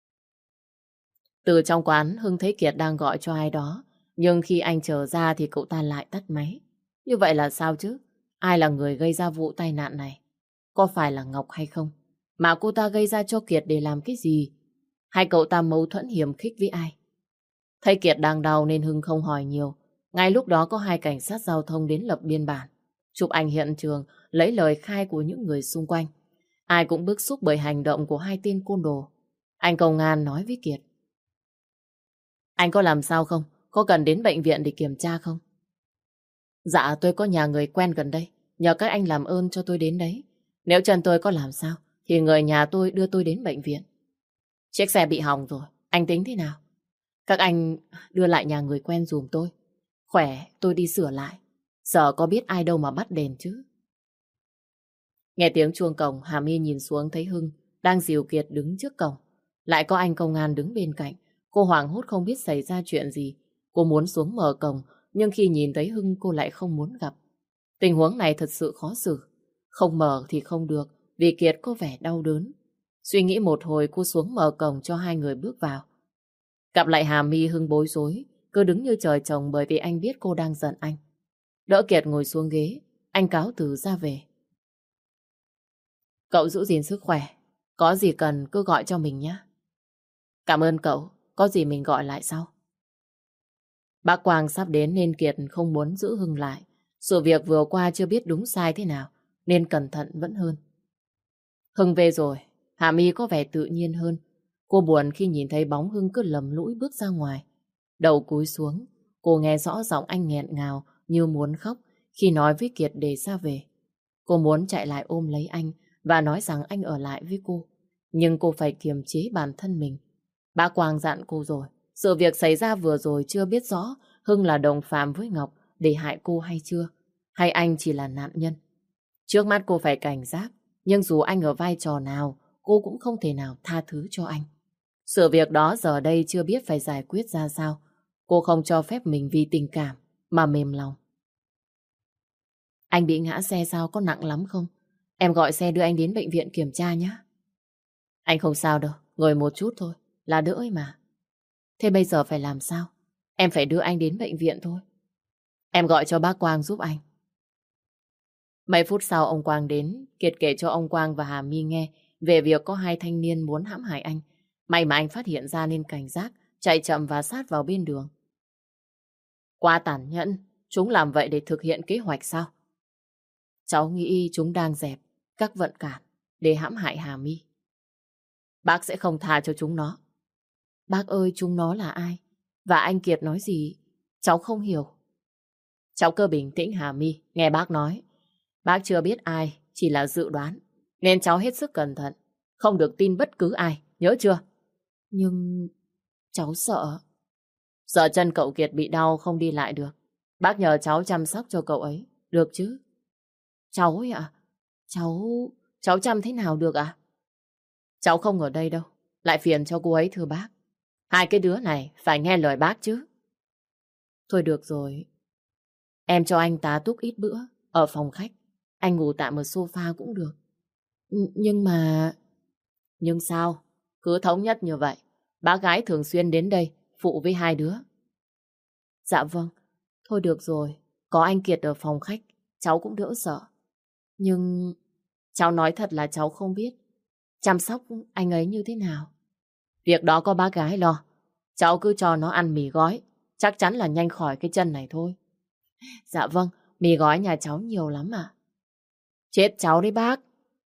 Từ trong quán Hưng thấy Kiệt đang gọi cho ai đó. Nhưng khi anh trở ra thì cậu ta lại tắt máy. Như vậy là sao chứ? Ai là người gây ra vụ tai nạn này? Có phải là Ngọc hay không? Mà cô ta gây ra cho Kiệt để làm cái gì? Hay cậu ta mâu thuẫn hiềm khích với ai? Thấy Kiệt đang đau nên Hưng không hỏi nhiều. Ngay lúc đó có hai cảnh sát giao thông đến lập biên bản, chụp ảnh hiện trường, lấy lời khai của những người xung quanh. Ai cũng bức xúc bởi hành động của hai tên côn đồ. Anh công an nói với Kiệt. Anh có làm sao không? Có cần đến bệnh viện để kiểm tra không? Dạ tôi có nhà người quen gần đây. Nhờ các anh làm ơn cho tôi đến đấy. Nếu chân tôi có làm sao thì người nhà tôi đưa tôi đến bệnh viện. Chiếc xe bị hỏng rồi. Anh tính thế nào? Các anh đưa lại nhà người quen giùm tôi. Khỏe tôi đi sửa lại. Giờ có biết ai đâu mà bắt đền chứ. Nghe tiếng chuông cổng, Hà My nhìn xuống thấy Hưng đang dìu Kiệt đứng trước cổng. Lại có anh công an đứng bên cạnh. Cô hoảng hốt không biết xảy ra chuyện gì. Cô muốn xuống mở cổng, nhưng khi nhìn thấy Hưng cô lại không muốn gặp. Tình huống này thật sự khó xử. Không mở thì không được, vì Kiệt có vẻ đau đớn. Suy nghĩ một hồi cô xuống mở cổng cho hai người bước vào. Gặp lại Hà My, Hưng bối rối, cứ đứng như trời trồng bởi vì anh biết cô đang giận anh. Đỡ Kiệt ngồi xuống ghế, anh cáo từ ra về. Cậu giữ gìn sức khỏe, có gì cần cứ gọi cho mình nhé. Cảm ơn cậu, có gì mình gọi lại sau. Bác Quang sắp đến nên Kiệt không muốn giữ Hưng lại. Sự việc vừa qua chưa biết đúng sai thế nào, nên cẩn thận vẫn hơn. Hưng về rồi, Hà My có vẻ tự nhiên hơn. Cô buồn khi nhìn thấy bóng Hưng cứ lầm lũi bước ra ngoài. Đầu cúi xuống, cô nghe rõ giọng anh nghẹn ngào như muốn khóc khi nói với Kiệt để ra về. Cô muốn chạy lại ôm lấy anh và nói rằng anh ở lại với cô. Nhưng cô phải kiềm chế bản thân mình. Bác Quang dặn cô rồi, sự việc xảy ra vừa rồi chưa biết rõ Hưng là đồng phạm với Ngọc để hại cô hay chưa, hay anh chỉ là nạn nhân. Trước mắt cô phải cảnh giác, nhưng dù anh ở vai trò nào, cô cũng không thể nào tha thứ cho anh. Sự việc đó giờ đây chưa biết phải giải quyết ra sao. Cô không cho phép mình vì tình cảm mà mềm lòng. Anh bị ngã xe sao, có nặng lắm không? Em gọi xe đưa anh đến bệnh viện kiểm tra nhé. Anh không sao đâu, ngồi một chút thôi, là đỡ ấy mà. Thế bây giờ phải làm sao? Em phải đưa anh đến bệnh viện thôi. Em gọi cho bác Quang giúp anh. Mấy phút sau ông Quang đến, Kiệt kể cho ông Quang và Hà My nghe về việc có hai thanh niên muốn hãm hại anh. May mà anh phát hiện ra nên cảnh giác, chạy chậm và sát vào bên đường. Quá tàn nhẫn, chúng làm vậy để thực hiện kế hoạch sao? Cháu nghĩ chúng đang dẹp các vận cản để hãm hại Hà My. Bác sẽ không tha cho chúng nó. Bác ơi, chúng nó là ai? Và anh Kiệt nói gì? Cháu không hiểu. Cháu cứ bình tĩnh Hà My, nghe bác nói. Bác chưa biết ai, chỉ là dự đoán. Nên cháu hết sức cẩn thận. Không được tin bất cứ ai, nhớ chưa? Nhưng cháu sợ. Sợ chân cậu Kiệt bị đau không đi lại được. Bác nhờ cháu chăm sóc cho cậu ấy, được chứ? Cháu ấy ạ? Cháu... Cháu chăm thế nào được ạ? Cháu không ở đây đâu. Lại phiền cho cô ấy thưa bác. Hai cái đứa này phải nghe lời bác chứ. Thôi được rồi. Em cho anh tá túc ít bữa ở phòng khách. Anh ngủ tạm ở sofa cũng được. Nh- Nhưng mà... Nhưng sao? Cứ thống nhất như vậy. Bác gái thường xuyên đến đây phụ với hai đứa. Dạ vâng. Thôi được rồi. Có anh Kiệt ở phòng khách, cháu cũng đỡ sợ. Nhưng... Cháu nói thật là cháu không biết chăm sóc anh ấy như thế nào. Việc đó có bác gái lo. Cháu cứ cho nó ăn mì gói, chắc chắn là nhanh khỏi cái chân này thôi. Dạ vâng, mì gói nhà cháu nhiều lắm ạ. Chết cháu đấy bác.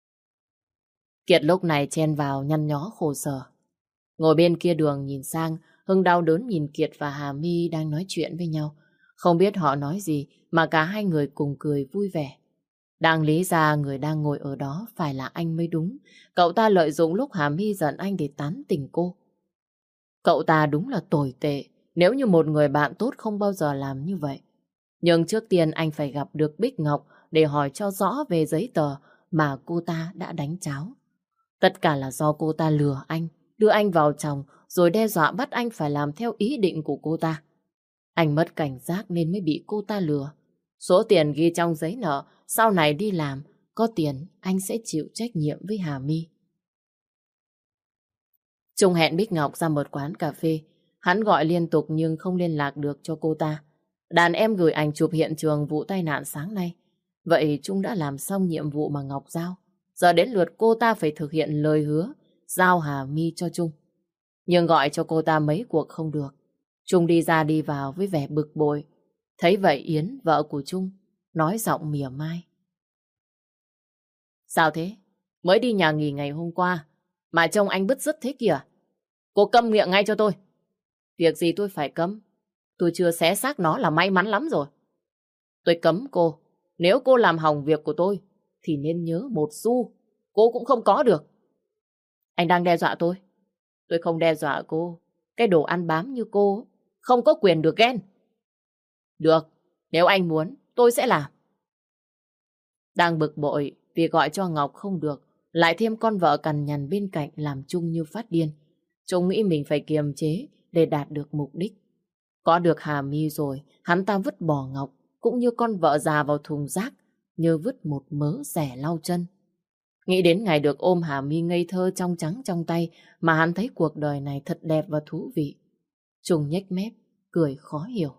Kiệt lúc này chen vào nhăn nhó khổ sở. Ngồi bên kia đường nhìn sang, Hưng đau đớn nhìn Kiệt và Hà My đang nói chuyện với nhau. Không biết họ nói gì mà cả hai người cùng cười vui vẻ. Đang lý ra người đang ngồi ở đó phải là anh mới đúng. Cậu ta lợi dụng lúc Hà My giận anh để tán tỉnh cô. Cậu ta đúng là tồi tệ. Nếu như một người bạn tốt không bao giờ làm như vậy. Nhưng trước tiên anh phải gặp được Bích Ngọc để hỏi cho rõ về giấy tờ mà cô ta đã đánh tráo. Tất cả là do cô ta lừa anh, đưa anh vào chồng rồi đe dọa bắt anh phải làm theo ý định của cô ta. Anh mất cảnh giác nên mới bị cô ta lừa. Số tiền ghi trong giấy nợ, sau này đi làm, có tiền anh sẽ chịu trách nhiệm với Hà My. Trung hẹn Bích Ngọc ra một quán cà phê. Hắn gọi liên tục nhưng không liên lạc được cho cô ta. Đàn em gửi ảnh chụp hiện trường vụ tai nạn sáng nay. Vậy Trung đã làm xong nhiệm vụ mà Ngọc giao. Giờ đến lượt cô ta phải thực hiện lời hứa giao Hà My cho Trung. Nhưng gọi cho cô ta mấy cuộc không được. Trung đi ra đi vào với vẻ bực bội. Thấy vậy Yến, vợ của Trung, nói giọng mỉa mai. Sao thế? Mới đi nhà nghỉ ngày hôm qua mà trông anh bứt rứt thế kìa. Cô câm miệng ngay cho tôi. Việc gì tôi phải cấm? Tôi chưa xé xác nó là may mắn lắm rồi. Tôi cấm cô. Nếu cô làm hỏng việc của tôi thì nên nhớ một xu cô cũng không có được. Anh đang đe dọa tôi. Tôi không đe dọa cô. Cái đồ ăn bám như cô không có quyền được ghen. Được, nếu anh muốn tôi sẽ làm. Đang bực bội vì gọi cho Ngọc không được, lại thêm con vợ cằn nhằn bên cạnh làm Trung như phát điên. Trung nghĩ mình phải kiềm chế để đạt được mục đích. Có được Hà My rồi, hắn ta vứt bỏ Ngọc cũng như con vợ già vào thùng rác, như vứt một mớ rẻ lau chân. Nghĩ đến ngày được ôm Hà My ngây thơ trong trắng trong tay mà hắn thấy cuộc đời này thật đẹp và thú vị. Trung nhếch mép, cười khó hiểu.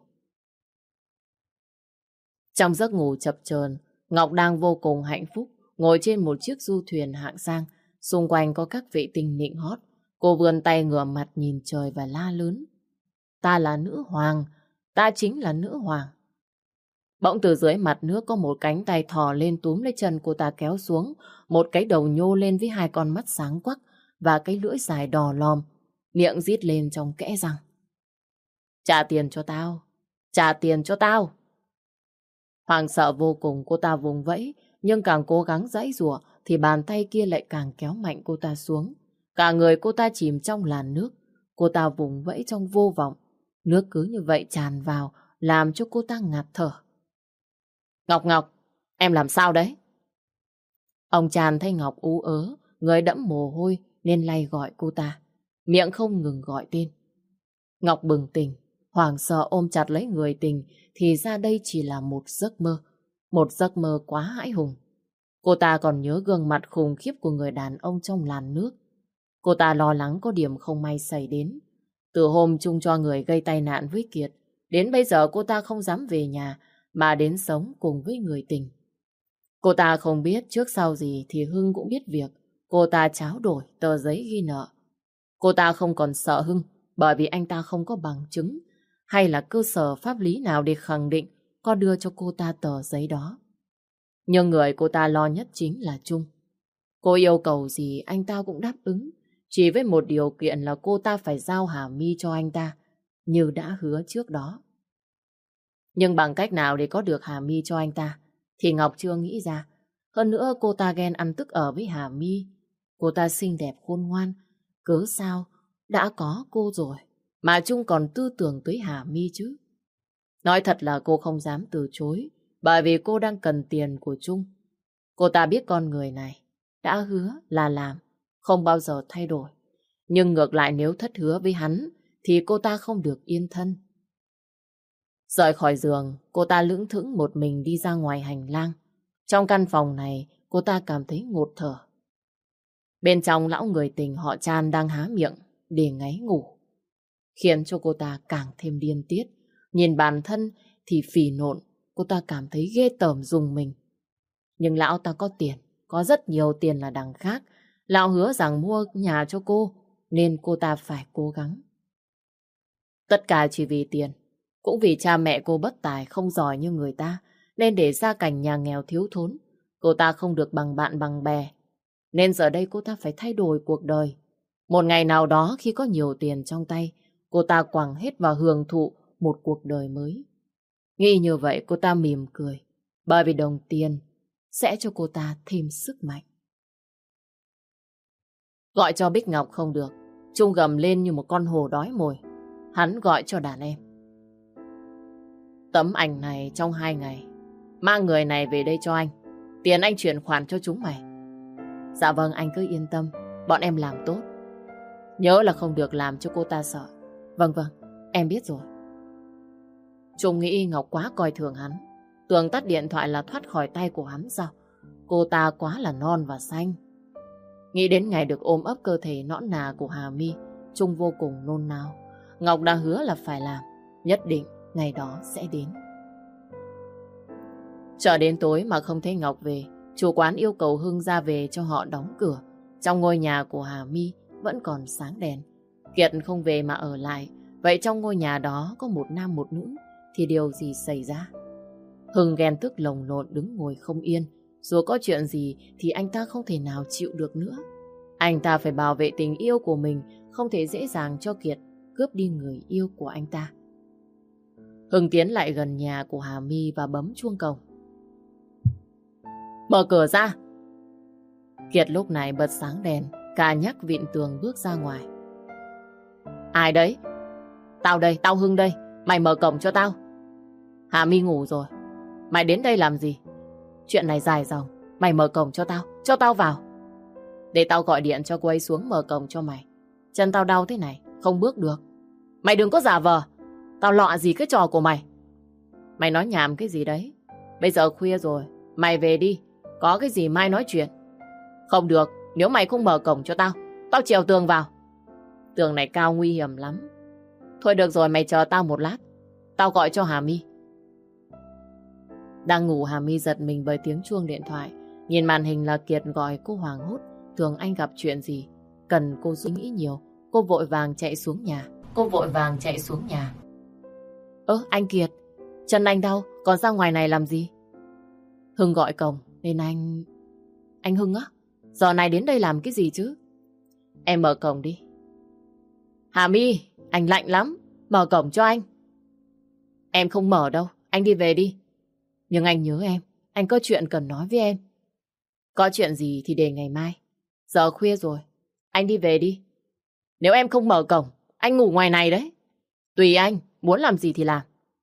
Trong giấc ngủ chập chờn, Ngọc đang vô cùng hạnh phúc, ngồi trên một chiếc du thuyền hạng sang, xung quanh có các vị tinh nịnh hót. Cô vươn tay ngửa mặt nhìn trời và la lớn. Ta là nữ hoàng, ta chính là nữ hoàng. Bỗng từ dưới mặt nước có một cánh tay thò lên túm lấy chân cô ta kéo xuống, một cái đầu nhô lên với hai con mắt sáng quắc và cái lưỡi dài đỏ lòm, miệng rít lên trong kẽ răng. Trả tiền cho tao, trả tiền cho tao. Hoàng sợ vô cùng, cô ta vùng vẫy, nhưng càng cố gắng giãy giụa thì bàn tay kia lại càng kéo mạnh cô ta xuống. Cả người cô ta chìm trong làn nước, cô ta vùng vẫy trong vô vọng. Nước cứ như vậy tràn vào, làm cho cô ta ngạt thở. Ngọc Ngọc, em làm sao đấy? Ông Tràn thấy Ngọc ú ớ, người đẫm mồ hôi nên lay gọi cô ta, miệng không ngừng gọi tên. Ngọc bừng tỉnh, hoảng sợ ôm chặt lấy người tình, thì ra đây chỉ là một giấc mơ, một giấc mơ quá hãi hùng. Cô ta còn nhớ gương mặt khủng khiếp của người đàn ông trong làn nước. Cô ta lo lắng có điểm không may xảy đến. Từ hôm Trung cho người gây tai nạn với Kiệt, đến bây giờ cô ta không dám về nhà mà đến sống cùng với người tình. Cô ta không biết trước sau gì thì Hưng cũng biết việc cô ta tráo đổi tờ giấy ghi nợ. Cô ta không còn sợ Hưng bởi vì anh ta không có bằng chứng hay là cơ sở pháp lý nào để khẳng định có đưa cho cô ta tờ giấy đó. Nhưng người cô ta lo nhất chính là Trung. Cô yêu cầu gì anh ta cũng đáp ứng, chỉ với một điều kiện là cô ta phải giao Hà My cho anh ta, như đã hứa trước đó. Nhưng bằng cách nào để có được Hà My cho anh ta thì Ngọc chưa nghĩ ra. Hơn nữa cô ta ghen ăn tức ở với Hà My. Cô ta xinh đẹp khôn ngoan, cớ sao đã có cô rồi mà Trung còn tư tưởng tới Hà My chứ. Nói thật là cô không dám từ chối, bởi vì cô đang cần tiền của Trung. Cô ta biết con người này đã hứa là làm, không bao giờ thay đổi. Nhưng ngược lại nếu thất hứa với hắn thì cô ta không được yên thân. Rời khỏi giường, cô ta lững thững một mình đi ra ngoài hành lang. Trong căn phòng này, cô ta cảm thấy ngột thở. Bên trong lão người tình họ Chan đang há miệng để ngáy ngủ, khiến cho cô ta càng thêm điên tiết. Nhìn bản thân thì phì nộn, cô ta cảm thấy ghê tởm rùng mình. Nhưng lão ta có tiền, có rất nhiều tiền là đằng khác. Lão hứa rằng mua nhà cho cô, nên cô ta phải cố gắng. Tất cả chỉ vì tiền. Cũng vì cha mẹ cô bất tài không giỏi như người ta, nên để gia cảnh nhà nghèo thiếu thốn, cô ta không được bằng bạn bằng bè. Nên giờ đây cô ta phải thay đổi cuộc đời. Một ngày nào đó khi có nhiều tiền trong tay, cô ta quẳng hết vào hưởng thụ một cuộc đời mới. Nghĩ như vậy cô ta mỉm cười, bởi vì đồng tiền sẽ cho cô ta thêm sức mạnh. Gọi cho Bích Ngọc không được, Trung gầm lên như một con hổ đói mồi. Hắn gọi cho đàn em. Tấm ảnh này trong hai ngày mang người này về đây cho anh. Tiền anh chuyển khoản cho chúng mày. Dạ vâng, anh cứ yên tâm, bọn em làm tốt. Nhớ là không được làm cho cô ta sợ. Vâng vâng, em biết rồi. Trung nghĩ Ngọc quá coi thường hắn. Tưởng tắt điện thoại là thoát khỏi tay của hắn sao? Cô ta quá là non và xanh. Nghĩ đến ngày được ôm ấp cơ thể nõn nà của Hà My, Trung vô cùng nôn nao. Ngọc đã hứa là phải làm. Nhất định ngày đó sẽ đến. Chờ đến tối mà không thấy Ngọc về, chủ quán yêu cầu Hưng ra về cho họ đóng cửa. Trong ngôi nhà của Hà My vẫn còn sáng đèn. Kiệt không về mà ở lại. Vậy trong ngôi nhà đó có một nam một nữ thì điều gì xảy ra? Hưng ghen tức lồng lộn đứng ngồi không yên. Dù có chuyện gì thì anh ta không thể nào chịu được nữa. Anh ta phải bảo vệ tình yêu của mình, không thể dễ dàng cho Kiệt cướp đi người yêu của anh ta. Hưng tiến lại gần nhà của Hà My và bấm chuông cổng. Mở cửa ra! Kiệt lúc này bật sáng đèn, cà nhắc vịn tường bước ra ngoài. Ai đấy? Tao đây, tao Hưng đây. Mày mở cổng cho tao. Hà My ngủ rồi. Mày đến đây làm gì? Chuyện này dài dòng. Mày mở cổng cho tao, cho tao vào. Để tao gọi điện cho cô ấy xuống mở cổng cho mày. Chân tao đau thế này, không bước được. Mày đừng có giả vờ. Tao lọ gì cái trò của mày. Mày nói nhảm cái gì đấy? Bây giờ khuya rồi, mày về đi. Có cái gì mai nói chuyện. Không được, nếu mày không mở cổng cho tao, tao trèo tường vào. Tường này cao nguy hiểm lắm. Thôi được rồi, mày chờ tao một lát. Tao gọi cho Hà My. Đang ngủ, Hà My giật mình bởi tiếng chuông điện thoại. Nhìn màn hình là Kiệt gọi cô hoảng hốt. Tưởng anh gặp chuyện gì. Cần cô suy nghĩ nhiều. Cô vội vàng chạy xuống nhà. Cô vội vàng chạy xuống nhà. Ơ, anh Kiệt, chân anh đau, còn ra ngoài này làm gì? Hưng gọi cổng, nên anh... Anh Hưng á? Giờ này đến đây làm cái gì chứ? Em mở cổng đi. Hà My, anh lạnh lắm. Mở cổng cho anh. Em không mở đâu, anh đi về đi. Nhưng anh nhớ em, anh có chuyện cần nói với em. Có chuyện gì thì để ngày mai. Giờ khuya rồi, anh đi về đi. Nếu em không mở cổng, anh ngủ ngoài này đấy. Tùy anh, muốn làm gì thì làm.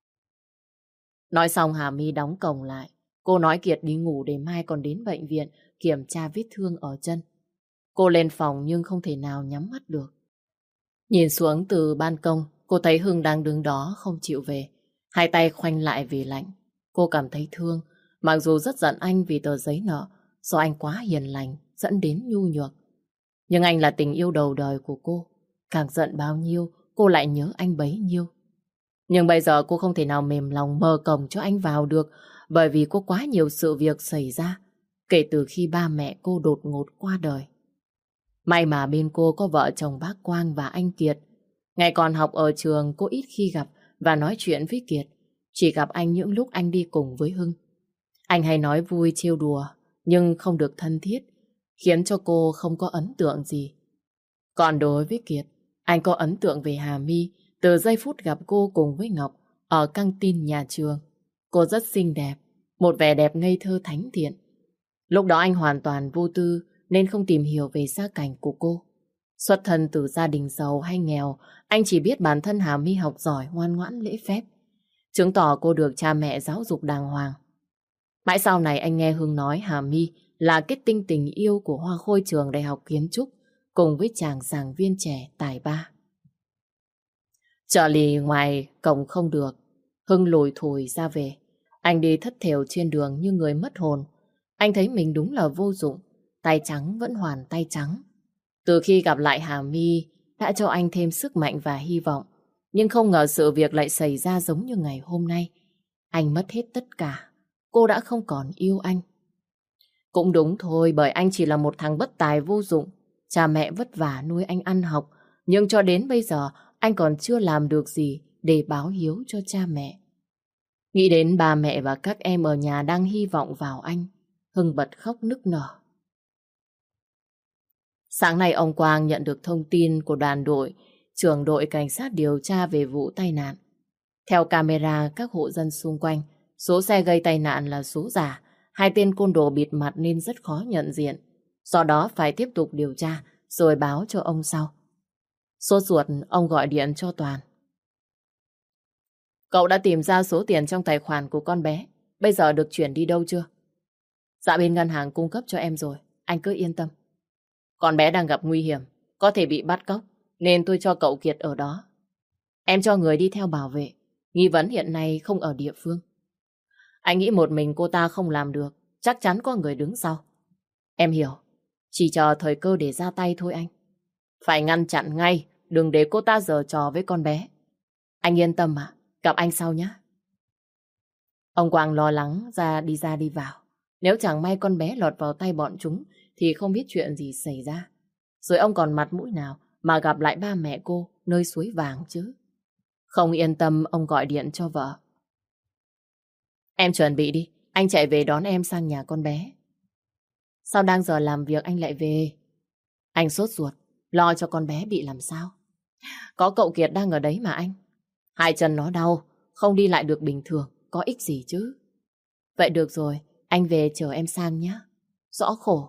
Nói xong Hà My đóng cổng lại. Cô nói Kiệt đi ngủ để mai còn đến bệnh viện kiểm tra vết thương ở chân. Cô lên phòng nhưng không thể nào nhắm mắt được. Nhìn xuống từ ban công, cô thấy Hưng đang đứng đó không chịu về. Hai tay khoanh lại vì lạnh. Cô cảm thấy thương, mặc dù rất giận anh vì tờ giấy nợ, do anh quá hiền lành, dẫn đến nhu nhược. Nhưng anh là tình yêu đầu đời của cô. Càng giận bao nhiêu, cô lại nhớ anh bấy nhiêu. Nhưng bây giờ cô không thể nào mềm lòng mở cổng cho anh vào được, bởi vì có quá nhiều sự việc xảy ra kể từ khi ba mẹ cô đột ngột qua đời. May mà bên cô có vợ chồng bác Quang và anh Kiệt. Ngày còn học ở trường, cô ít khi gặp và nói chuyện với Kiệt. Chỉ gặp anh những lúc anh đi cùng với Hưng. Anh hay nói vui trêu đùa, nhưng không được thân thiết, khiến cho cô không có ấn tượng gì. Còn đối với Kiệt, anh có ấn tượng về Hà My từ giây phút gặp cô cùng với Ngọc ở căng tin nhà trường. Cô rất xinh đẹp, một vẻ đẹp ngây thơ thánh thiện. Lúc đó anh hoàn toàn vô tư nên không tìm hiểu về gia cảnh của cô. Xuất thân từ gia đình giàu hay nghèo, anh chỉ biết bản thân Hà My học giỏi, ngoan ngoãn, lễ phép, chứng tỏ cô được cha mẹ giáo dục đàng hoàng. Mãi sau này anh nghe Hưng nói Hà My là kết tinh tình yêu của hoa khôi trường đại học kiến trúc cùng với chàng giảng viên trẻ tài ba. Trợ lý ngoài cổng không được, Hưng lủi thủi ra về. Anh đi thất thểu trên đường như người mất hồn. Anh thấy mình đúng là vô dụng, tay trắng vẫn hoàn tay trắng. Từ khi gặp lại Hà My đã cho anh thêm sức mạnh và hy vọng. Nhưng không ngờ sự việc lại xảy ra giống như ngày hôm nay. Anh mất hết tất cả. Cô đã không còn yêu anh. Cũng đúng thôi, bởi anh chỉ là một thằng bất tài vô dụng. Cha mẹ vất vả nuôi anh ăn học. Nhưng cho đến bây giờ anh còn chưa làm được gì để báo hiếu cho cha mẹ. Nghĩ đến ba mẹ và các em ở nhà đang hy vọng vào anh, Hưng bật khóc nức nở. Sáng nay ông Quang nhận được thông tin của đoàn đội trưởng đội cảnh sát điều tra về vụ tai nạn. Theo camera các hộ dân xung quanh, số xe gây tai nạn là số giả. Hai tên côn đồ bịt mặt nên rất khó nhận diện. Do đó phải tiếp tục điều tra rồi báo cho ông sau. Sốt ruột, ông gọi điện cho Toàn. Cậu đã tìm ra số tiền trong tài khoản của con bé bây giờ được chuyển đi đâu chưa? Dạ bên ngân hàng cung cấp cho em rồi, anh cứ yên tâm. Con bé đang gặp nguy hiểm, có thể bị bắt cóc, nên tôi cho cậu Kiệt ở đó. Em cho người đi theo bảo vệ, nghi vấn hiện nay không ở địa phương. Anh nghĩ một mình cô ta không làm được, chắc chắn có người đứng sau. Em hiểu, chỉ chờ thời cơ để ra tay thôi anh. Phải ngăn chặn ngay, đừng để cô ta giở trò với con bé. Anh yên tâm ạ, gặp anh sau nhé. Ông Quang lo lắng ra đi ra đi vào. Nếu chẳng may con bé lọt vào tay bọn chúng thì không biết chuyện gì xảy ra. Rồi ông còn mặt mũi nào mà gặp lại ba mẹ cô nơi suối vàng chứ. Không yên tâm, ông gọi điện cho vợ. Em chuẩn bị đi, anh chạy về đón em sang nhà con bé. Sao đang giờ làm việc anh lại về? Anh sốt ruột, lo cho con bé bị làm sao. Có cậu Kiệt đang ở đấy mà anh. Hai chân nó đau, không đi lại được bình thường, có ích gì chứ. Vậy được rồi, anh về chờ em sang nhé. Rõ khổ.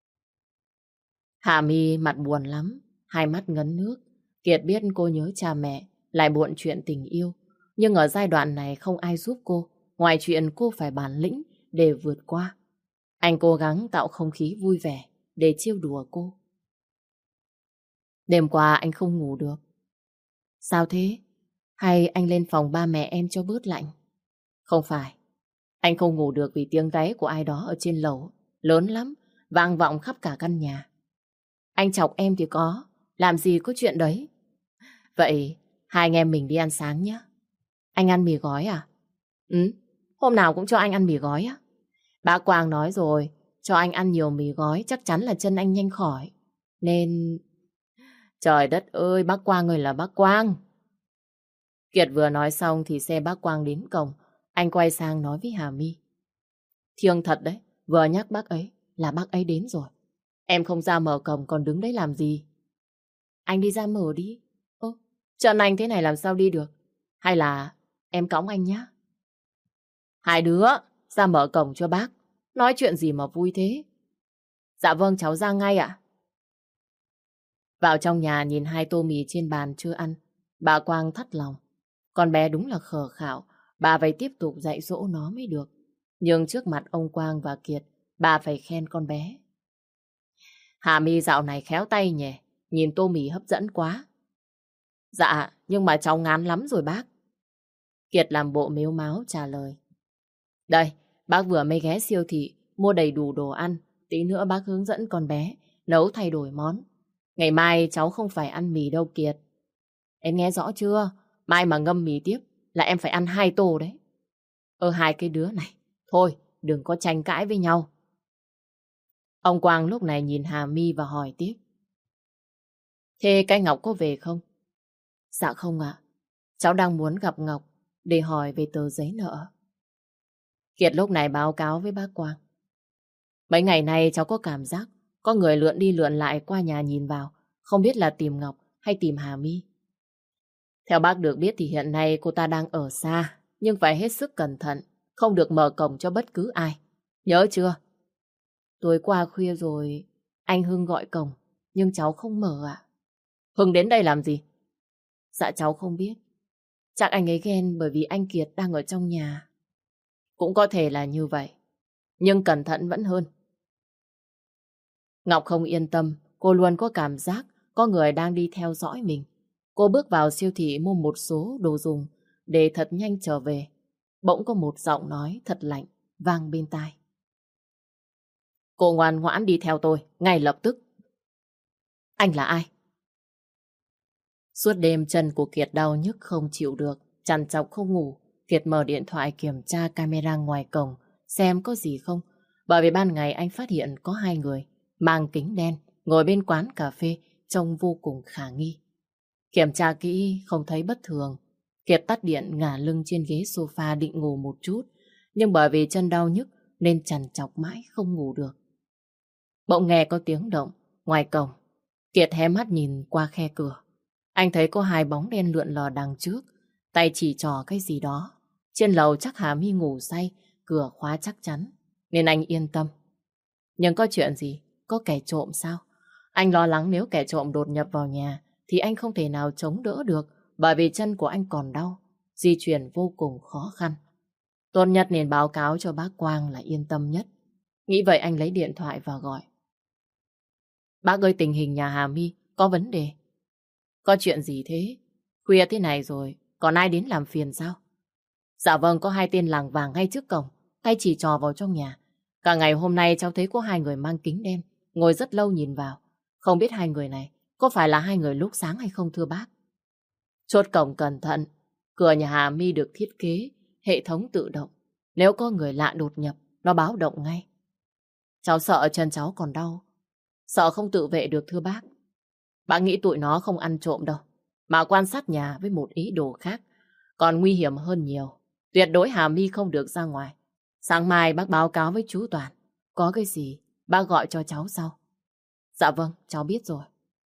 Hà My mặt buồn lắm, hai mắt ngấn nước. Kiệt biết cô nhớ cha mẹ, lại buồn chuyện tình yêu. Nhưng ở giai đoạn này không ai giúp cô, ngoài chuyện cô phải bản lĩnh để vượt qua. Anh cố gắng tạo không khí vui vẻ để trêu đùa cô. Đêm qua anh không ngủ được. Sao thế? Hay anh lên phòng ba mẹ em cho bớt lạnh? Không phải. Anh không ngủ được vì tiếng gáy của ai đó ở trên lầu. Lớn lắm, vang vọng khắp cả căn nhà. Anh chọc em thì có, làm gì có chuyện đấy. Vậy hai anh em mình đi ăn sáng nhé. Anh ăn mì gói à? Ừ, hôm nào cũng cho anh ăn mì gói á. Bà Quang nói rồi, cho anh ăn nhiều mì gói chắc chắn là chân anh nhanh khỏi. Nên... Trời đất ơi, bác Quang ơi là bác Quang. Kiệt vừa nói xong thì xe bác Quang đến cổng. Anh quay sang nói với Hà My. Thiêng thật đấy, vừa nhắc bác ấy là bác ấy đến rồi. Em không ra mở cổng còn đứng đấy làm gì? Anh đi ra mở đi. Ơ, chân anh thế này làm sao đi được? Hay là em cõng anh nhá? Hai đứa, ra mở cổng cho bác. Nói chuyện gì mà vui thế? Dạ vâng, cháu ra ngay ạ. Vào trong nhà nhìn hai tô mì trên bàn chưa ăn, bà Quang thắt lòng. Con bé đúng là khờ khạo, bà phải tiếp tục dạy dỗ nó mới được. Nhưng trước mặt ông Quang và Kiệt, bà phải khen con bé. Hà My dạo này khéo tay nhỉ, nhìn tô mì hấp dẫn quá. Dạ, nhưng mà cháu ngán lắm rồi bác. Kiệt làm bộ mếu máo trả lời. Đây, bác vừa mới ghé siêu thị, mua đầy đủ đồ ăn. Tí nữa bác hướng dẫn con bé nấu thay đổi món. Ngày mai cháu không phải ăn mì đâu Kiệt. Em nghe rõ chưa? Mai mà ngâm mì tiếp là em phải ăn hai tô đấy. Ơ hai cái đứa này, thôi đừng có tranh cãi với nhau. Ông Quang lúc này nhìn Hà My và hỏi tiếp. Thế cái Ngọc có về không? Dạ không ạ. Cháu đang muốn gặp Ngọc để hỏi về tờ giấy nợ. Kiệt lúc này báo cáo với bác Quang. Mấy ngày nay cháu có cảm giác có người lượn đi lượn lại qua nhà nhìn vào, không biết là tìm Ngọc hay tìm Hà My. Theo bác được biết thì hiện nay cô ta đang ở xa, nhưng phải hết sức cẩn thận, không được mở cổng cho bất cứ ai. Nhớ chưa? Tối qua khuya rồi, anh Hưng gọi cổng, nhưng cháu không mở ạ. Hưng đến đây làm gì? Dạ cháu không biết. Chắc anh ấy ghen bởi vì anh Kiệt đang ở trong nhà. Cũng có thể là như vậy, nhưng cẩn thận vẫn hơn. Ngọc không yên tâm, cô luôn có cảm giác có người đang đi theo dõi mình. Cô bước vào siêu thị mua một số đồ dùng để thật nhanh trở về. Bỗng có một giọng nói thật lạnh vang bên tai. Cô ngoan ngoãn đi theo tôi, ngay lập tức. Anh là ai? Suốt đêm chân của Kiệt đau nhức không chịu được, trằn trọc không ngủ. Kiệt mở điện thoại kiểm tra camera ngoài cổng, xem có gì không. Bởi vì ban ngày anh phát hiện có hai người mang kính đen ngồi bên quán cà phê trông vô cùng khả nghi. Kiểm tra kỹ không thấy bất thường. Kiệt tắt điện ngả lưng trên ghế sofa định ngủ một chút. Nhưng bởi vì chân đau nhức nên trằn trọc mãi không ngủ được. Bỗng nghe có tiếng động ngoài cổng. Kiệt hé mắt nhìn qua khe cửa. Anh thấy có hai bóng đen lượn lờ đằng trước, tay chỉ trò cái gì đó. Trên lầu chắc Hà My ngủ say, cửa khóa chắc chắn, nên anh yên tâm. Nhưng có chuyện gì? Có kẻ trộm sao? Anh lo lắng nếu kẻ trộm đột nhập vào nhà thì anh không thể nào chống đỡ được, bởi vì chân của anh còn đau, di chuyển vô cùng khó khăn. Tốt nhất nên báo cáo cho bác Quang là yên tâm nhất. Nghĩ vậy anh lấy điện thoại và gọi. Bác ơi, tình hình nhà Hà My có vấn đề. Có chuyện gì thế? Khuya thế này rồi, còn ai đến làm phiền sao? Dạ vâng, có hai tên làng vàng ngay trước cổng, tay chỉ trò vào trong nhà. Cả ngày hôm nay cháu thấy có hai người mang kính đen, ngồi rất lâu nhìn vào. Không biết hai người này có phải là hai người lúc sáng hay không thưa bác? Chốt cổng cẩn thận, cửa nhà Hà My được thiết kế, hệ thống tự động. Nếu có người lạ đột nhập, nó báo động ngay. Cháu sợ chân cháu còn đau, sợ không tự vệ được thưa bác. Bác nghĩ tụi nó không ăn trộm đâu, mà quan sát nhà với một ý đồ khác, còn nguy hiểm hơn nhiều. Tuyệt đối Hà My không được ra ngoài. Sáng mai bác báo cáo với chú Toàn. Có cái gì bác gọi cho cháu sau. Dạ vâng, cháu biết rồi.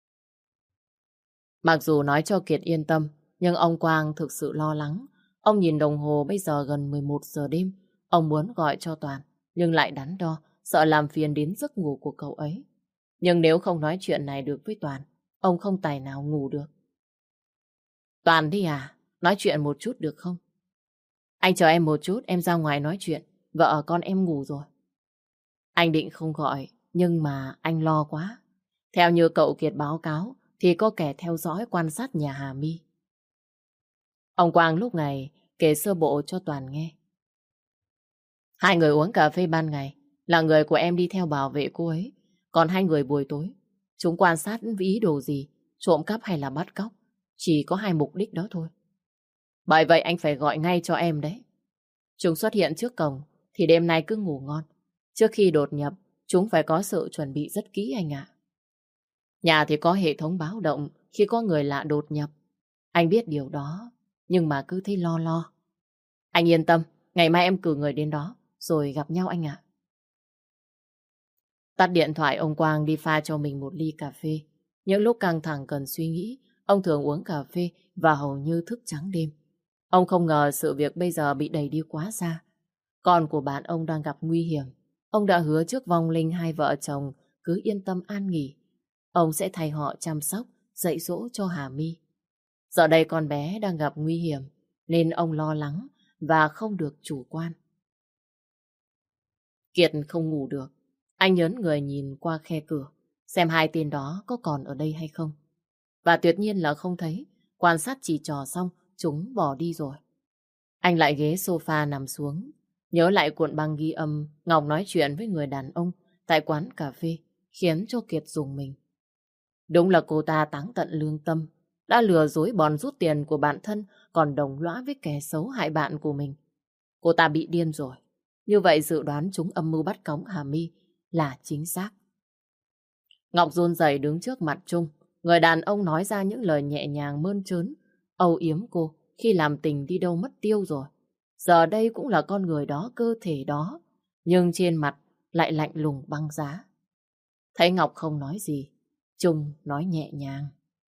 Mặc dù nói cho Kiệt yên tâm, nhưng ông Quang thực sự lo lắng. Ông nhìn đồng hồ bây giờ gần mười một giờ đêm. Ông muốn gọi cho Toàn, nhưng lại đắn đo, sợ làm phiền đến giấc ngủ của cậu ấy. Nhưng nếu không nói chuyện này được với Toàn, ông không tài nào ngủ được. Toàn đi à, nói chuyện một chút được không? Anh chờ em một chút, em ra ngoài nói chuyện. Vợ con em ngủ rồi. Anh định không gọi, nhưng mà anh lo quá. Theo như cậu Kiệt báo cáo, thì có kẻ theo dõi quan sát nhà Hà My. Ông Quang lúc này kể sơ bộ cho Toàn nghe. Hai người uống cà phê ban ngày là người của em đi theo bảo vệ cô ấy. Còn hai người buổi tối, chúng quan sát với ý đồ gì, trộm cắp hay là bắt cóc. Chỉ có hai mục đích đó thôi. Bởi vậy anh phải gọi ngay cho em đấy. Chúng xuất hiện trước cổng thì đêm nay cứ ngủ ngon. Trước khi đột nhập, chúng phải có sự chuẩn bị rất kỹ anh ạ. Nhà thì có hệ thống báo động khi có người lạ đột nhập. Anh biết điều đó, nhưng mà cứ thấy lo lo. Anh yên tâm, ngày mai em cử người đến đó, rồi gặp nhau anh ạ. Tắt điện thoại, ông Quang đi pha cho mình một ly cà phê. Những lúc căng thẳng cần suy nghĩ, ông thường uống cà phê và hầu như thức trắng đêm. Ông không ngờ sự việc bây giờ bị đẩy đi quá xa. Con của bạn ông đang gặp nguy hiểm. Ông đã hứa trước vong linh hai vợ chồng cứ yên tâm an nghỉ. Ông sẽ thay họ chăm sóc, dạy dỗ cho Hà My. Giờ đây con bé đang gặp nguy hiểm, nên ông lo lắng và không được chủ quan. Kiệt không ngủ được. Anh nhớn người nhìn qua khe cửa, xem hai tên đó có còn ở đây hay không. Và tuyệt nhiên là không thấy. Quan sát chỉ trò xong, chúng bỏ đi rồi. Anh lại ghế sofa nằm xuống, nhớ lại cuộn băng ghi âm Ngọc nói chuyện với người đàn ông tại quán cà phê, khiến cho Kiệt rùng mình. Đúng là cô ta táng tận lương tâm, đã lừa dối bòn rút tiền của bạn thân, còn đồng lõa với kẻ xấu hại bạn của mình. Cô ta bị điên rồi. Như vậy dự đoán chúng âm mưu bắt cóc Hà My là chính xác. Ngọc run rẩy đứng trước mặt Trung. Người đàn ông nói ra những lời nhẹ nhàng mơn trớn, âu yếm cô khi làm tình đi đâu mất tiêu rồi. Giờ đây cũng là con người đó, cơ thể đó, nhưng trên mặt lại lạnh lùng băng giá. Thấy Ngọc không nói gì, Trung nói nhẹ nhàng.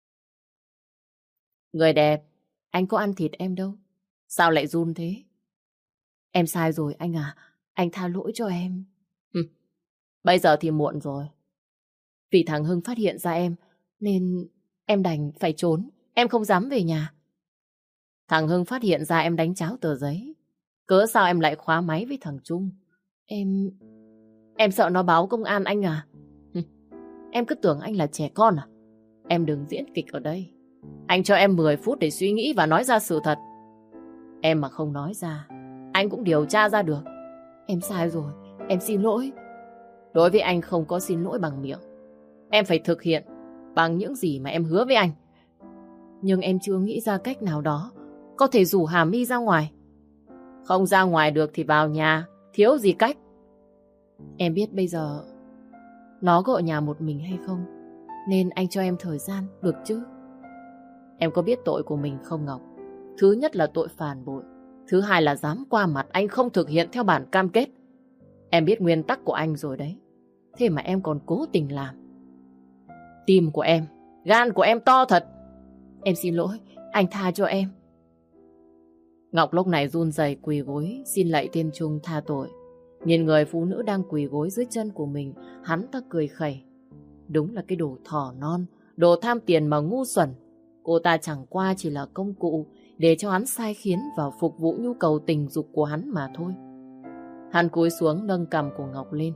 Người đẹp, anh có ăn thịt em đâu. Sao lại run thế? Em sai rồi anh à, anh tha lỗi cho em. Hừ, bây giờ thì muộn rồi. Vì thằng Hưng phát hiện ra em, nên em đành phải trốn, em không dám về nhà. Thằng Hưng phát hiện ra em đánh cháo tờ giấy. Cớ sao em lại khóa máy với thằng Trung? Em... Em sợ nó báo công an anh à? Hừ, em cứ tưởng anh là trẻ con à? Em đừng diễn kịch ở đây. Anh cho em mười phút để suy nghĩ và nói ra sự thật. Em mà không nói ra, anh cũng điều tra ra được. Em sai rồi, em xin lỗi. Đối với anh không có xin lỗi bằng miệng. Em phải thực hiện bằng những gì mà em hứa với anh. Nhưng em chưa nghĩ ra cách nào đó có thể rủ Hà My ra ngoài. Không ra ngoài được thì vào nhà, thiếu gì cách. Em biết bây giờ nó có ở nhà một mình hay không, nên anh cho em thời gian, được chứ? Em có biết tội của mình không Ngọc? Thứ nhất là tội phản bội. Thứ hai là dám qua mặt anh không thực hiện theo bản cam kết. Em biết nguyên tắc của anh rồi đấy. Thế mà em còn cố tình làm. Tim của em, gan của em to thật. Em xin lỗi, anh tha cho em. Ngọc lúc này run rẩy quỳ gối, xin lạy tên Trung tha tội. Nhìn người phụ nữ đang quỳ gối dưới chân của mình, hắn ta cười khẩy. Đúng là cái đồ thỏ non, đồ tham tiền mà ngu xuẩn. Cô ta chẳng qua chỉ là công cụ để cho hắn sai khiến và phục vụ nhu cầu tình dục của hắn mà thôi. Hắn cúi xuống nâng cằm của Ngọc lên.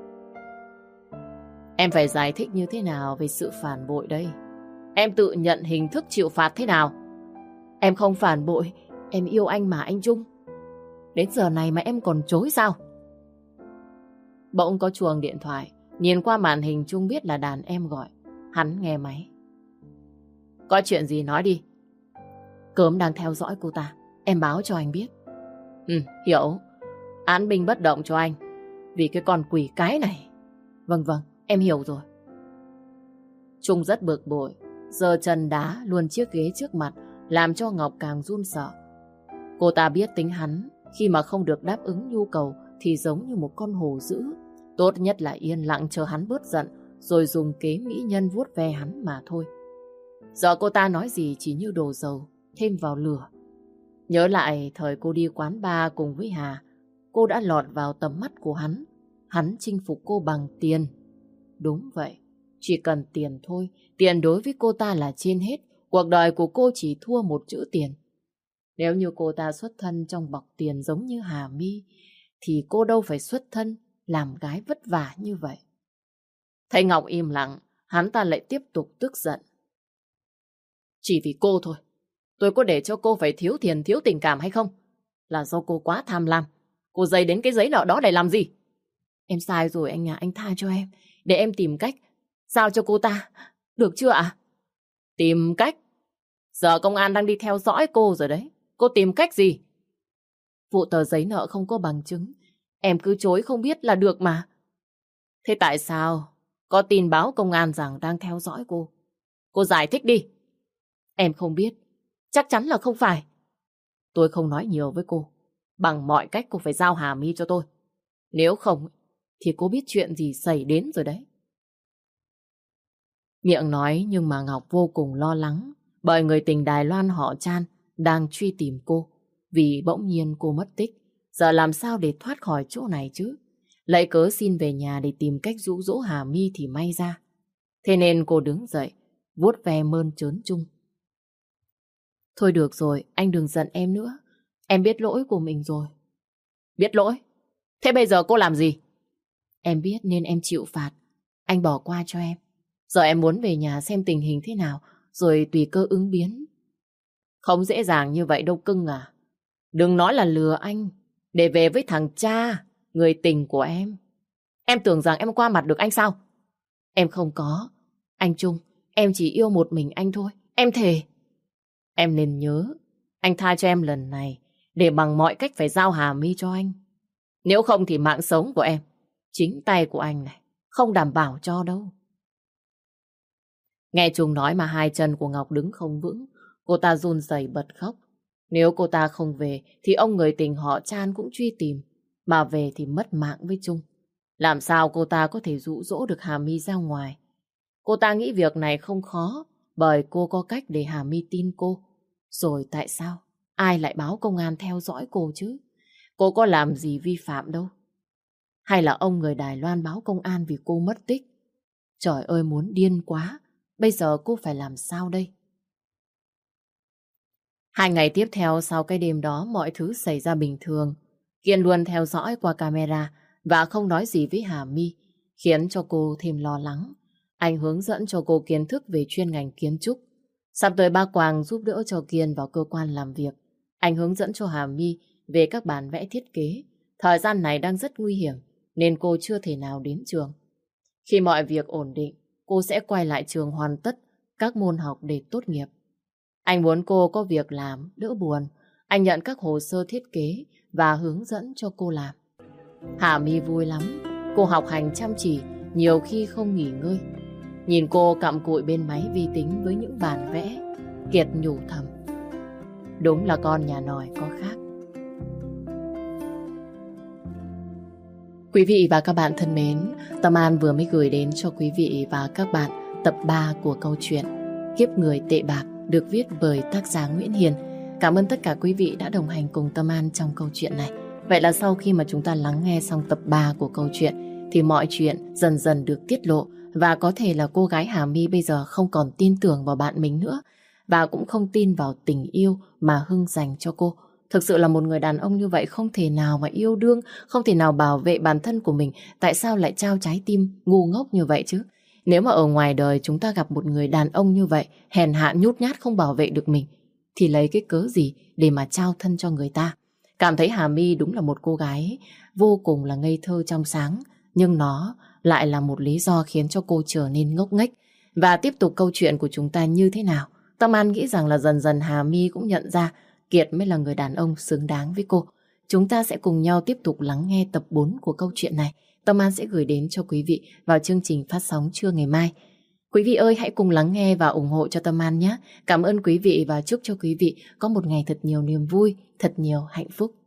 Em phải giải thích như thế nào về sự phản bội đây? Em tự nhận hình thức chịu phạt thế nào? Em không phản bội, em yêu anh mà anh Trung. Đến giờ này mà em còn chối sao? Bỗng có chuông điện thoại, nhìn qua màn hình Trung biết là đàn em gọi. Hắn nghe máy. Có chuyện gì nói đi. Cớm đang theo dõi cô ta, em báo cho anh biết. Ừ, hiểu. Án binh bất động cho anh, vì cái con quỷ cái này. Vâng vâng, em hiểu rồi. Trung rất bực bội, giơ chân đá luôn chiếc ghế trước mặt, làm cho Ngọc càng run sợ. Cô ta biết tính hắn, khi mà không được đáp ứng nhu cầu thì giống như một con hổ dữ. Tốt nhất là yên lặng chờ hắn bớt giận, rồi dùng kế mỹ nhân vuốt ve hắn mà thôi. Giờ cô ta nói gì chỉ như đổ dầu thêm vào lửa. Nhớ lại thời cô đi quán bar cùng với Hà, cô đã lọt vào tầm mắt của hắn. Hắn chinh phục cô bằng tiền. Đúng vậy, chỉ cần tiền thôi. Tiền đối với cô ta là trên hết. Cuộc đời của cô chỉ thua một chữ tiền. Nếu như cô ta xuất thân trong bọc tiền giống như Hà My, thì cô đâu phải xuất thân làm gái vất vả như vậy. Thấy Ngọc im lặng, hắn ta lại tiếp tục tức giận. Chỉ vì cô thôi, tôi có để cho cô phải thiếu tiền thiếu tình cảm hay không? Là do cô quá tham lam. Cô dây đến cái giấy nợ đó để làm gì? Em sai rồi anh à, anh tha cho em. Để em tìm cách giao cho cô ta. Được chưa ạ? Tìm cách? Giờ công an đang đi theo dõi cô rồi đấy. Cô tìm cách gì? Vụ tờ giấy nợ không có bằng chứng. Em cứ chối không biết là được mà. Thế tại sao có tin báo công an rằng đang theo dõi cô? Cô giải thích đi. Em không biết. Chắc chắn là không phải. Tôi không nói nhiều với cô. Bằng mọi cách cô phải giao Hà My cho tôi. Nếu không thì cô biết chuyện gì xảy đến rồi đấy. Miệng nói nhưng mà Ngọc vô cùng lo lắng, bởi người tình Đài Loan họ Chan đang truy tìm cô, vì bỗng nhiên cô mất tích. Giờ làm sao để thoát khỏi chỗ này chứ? Lấy cớ xin về nhà để tìm cách dụ dỗ Hà My thì may ra. Thế nên cô đứng dậy, vuốt ve mơn trớn Trung. Thôi được rồi, anh đừng giận em nữa. Em biết lỗi của mình rồi. Biết lỗi? Thế bây giờ cô làm gì? Em biết nên em chịu phạt. Anh bỏ qua cho em. Giờ em muốn về nhà xem tình hình thế nào, rồi tùy cơ ứng biến. Không dễ dàng như vậy đâu cưng à. Đừng nói là lừa anh để về với thằng cha, người tình của em. Em tưởng rằng em qua mặt được anh sao? Em không có. Anh Trung, em chỉ yêu một mình anh thôi. Em thề. Em nên nhớ, anh tha cho em lần này để bằng mọi cách phải giao Hà My cho anh. Nếu không thì mạng sống của em, chính tay của anh này, không đảm bảo cho đâu. Nghe Trung nói mà hai chân của Ngọc đứng không vững. Cô ta run rẩy bật khóc. Nếu cô ta không về thì ông người tình họ Chan cũng truy tìm. Mà về thì mất mạng với Trung. Làm sao cô ta có thể dụ dỗ được Hà My ra ngoài? Cô ta nghĩ việc này không khó, bởi cô có cách để Hà My tin cô. Rồi tại sao ai lại báo công an theo dõi cô chứ? Cô có làm gì vi phạm đâu. Hay là ông người Đài Loan báo công an vì cô mất tích? Trời ơi, muốn điên quá. Bây giờ cô phải làm sao đây? Hai ngày tiếp theo sau cái đêm đó, mọi thứ xảy ra bình thường. Kiên luôn theo dõi qua camera và không nói gì với Hà My, khiến cho cô thêm lo lắng. Anh hướng dẫn cho cô kiến thức về chuyên ngành kiến trúc. Sắp tới ba Quang giúp đỡ cho Kiên vào cơ quan làm việc. Anh hướng dẫn cho Hà My về các bản vẽ thiết kế. Thời gian này đang rất nguy hiểm nên cô chưa thể nào đến trường. Khi mọi việc ổn định, cô sẽ quay lại trường hoàn tất các môn học để tốt nghiệp. Anh muốn cô có việc làm, đỡ buồn. Anh nhận các hồ sơ thiết kế và hướng dẫn cho cô làm. Hà My vui lắm. Cô học hành chăm chỉ, nhiều khi không nghỉ ngơi. Nhìn cô cặm cụi bên máy vi tính với những bản vẽ, Kiệt nhủ thầm. Đúng là con nhà nòi có khác. Quý vị và các bạn thân mến, Tâm An vừa mới gửi đến cho quý vị và các bạn tập ba của câu chuyện Kiếp người tệ bạc được viết bởi tác giả Nguyễn Hiền. Cảm ơn tất cả quý vị đã đồng hành cùng Tâm An trong câu chuyện này. Vậy là sau khi mà chúng ta lắng nghe xong tập ba của câu chuyện thì mọi chuyện dần dần được tiết lộ và có thể là cô gái Hà My bây giờ không còn tin tưởng vào bạn mình nữa. và cũng không tin vào tình yêu mà Hưng dành cho cô. Thực sự là một người đàn ông như vậy không thể nào mà yêu đương, không thể nào bảo vệ bản thân của mình. Tại sao lại trao trái tim ngu ngốc như vậy chứ? Nếu mà ở ngoài đời chúng ta gặp một người đàn ông như vậy, hèn hạ nhút nhát không bảo vệ được mình, thì lấy cái cớ gì để mà trao thân cho người ta? Cảm thấy Hà My đúng là một cô gái vô cùng là ngây thơ trong sáng, nhưng nó lại là một lý do khiến cho cô trở nên ngốc nghếch. Và tiếp tục câu chuyện của chúng ta như thế nào? Tâm An nghĩ rằng là dần dần Hà My cũng nhận ra Kiệt mới là người đàn ông xứng đáng với cô. Chúng ta sẽ cùng nhau tiếp tục lắng nghe tập bốn của câu chuyện này. Tâm An sẽ gửi đến cho quý vị vào chương trình phát sóng trưa ngày mai. Quý vị ơi, hãy cùng lắng nghe và ủng hộ cho Tâm An nhé. Cảm ơn quý vị và chúc cho quý vị có một ngày thật nhiều niềm vui, thật nhiều hạnh phúc.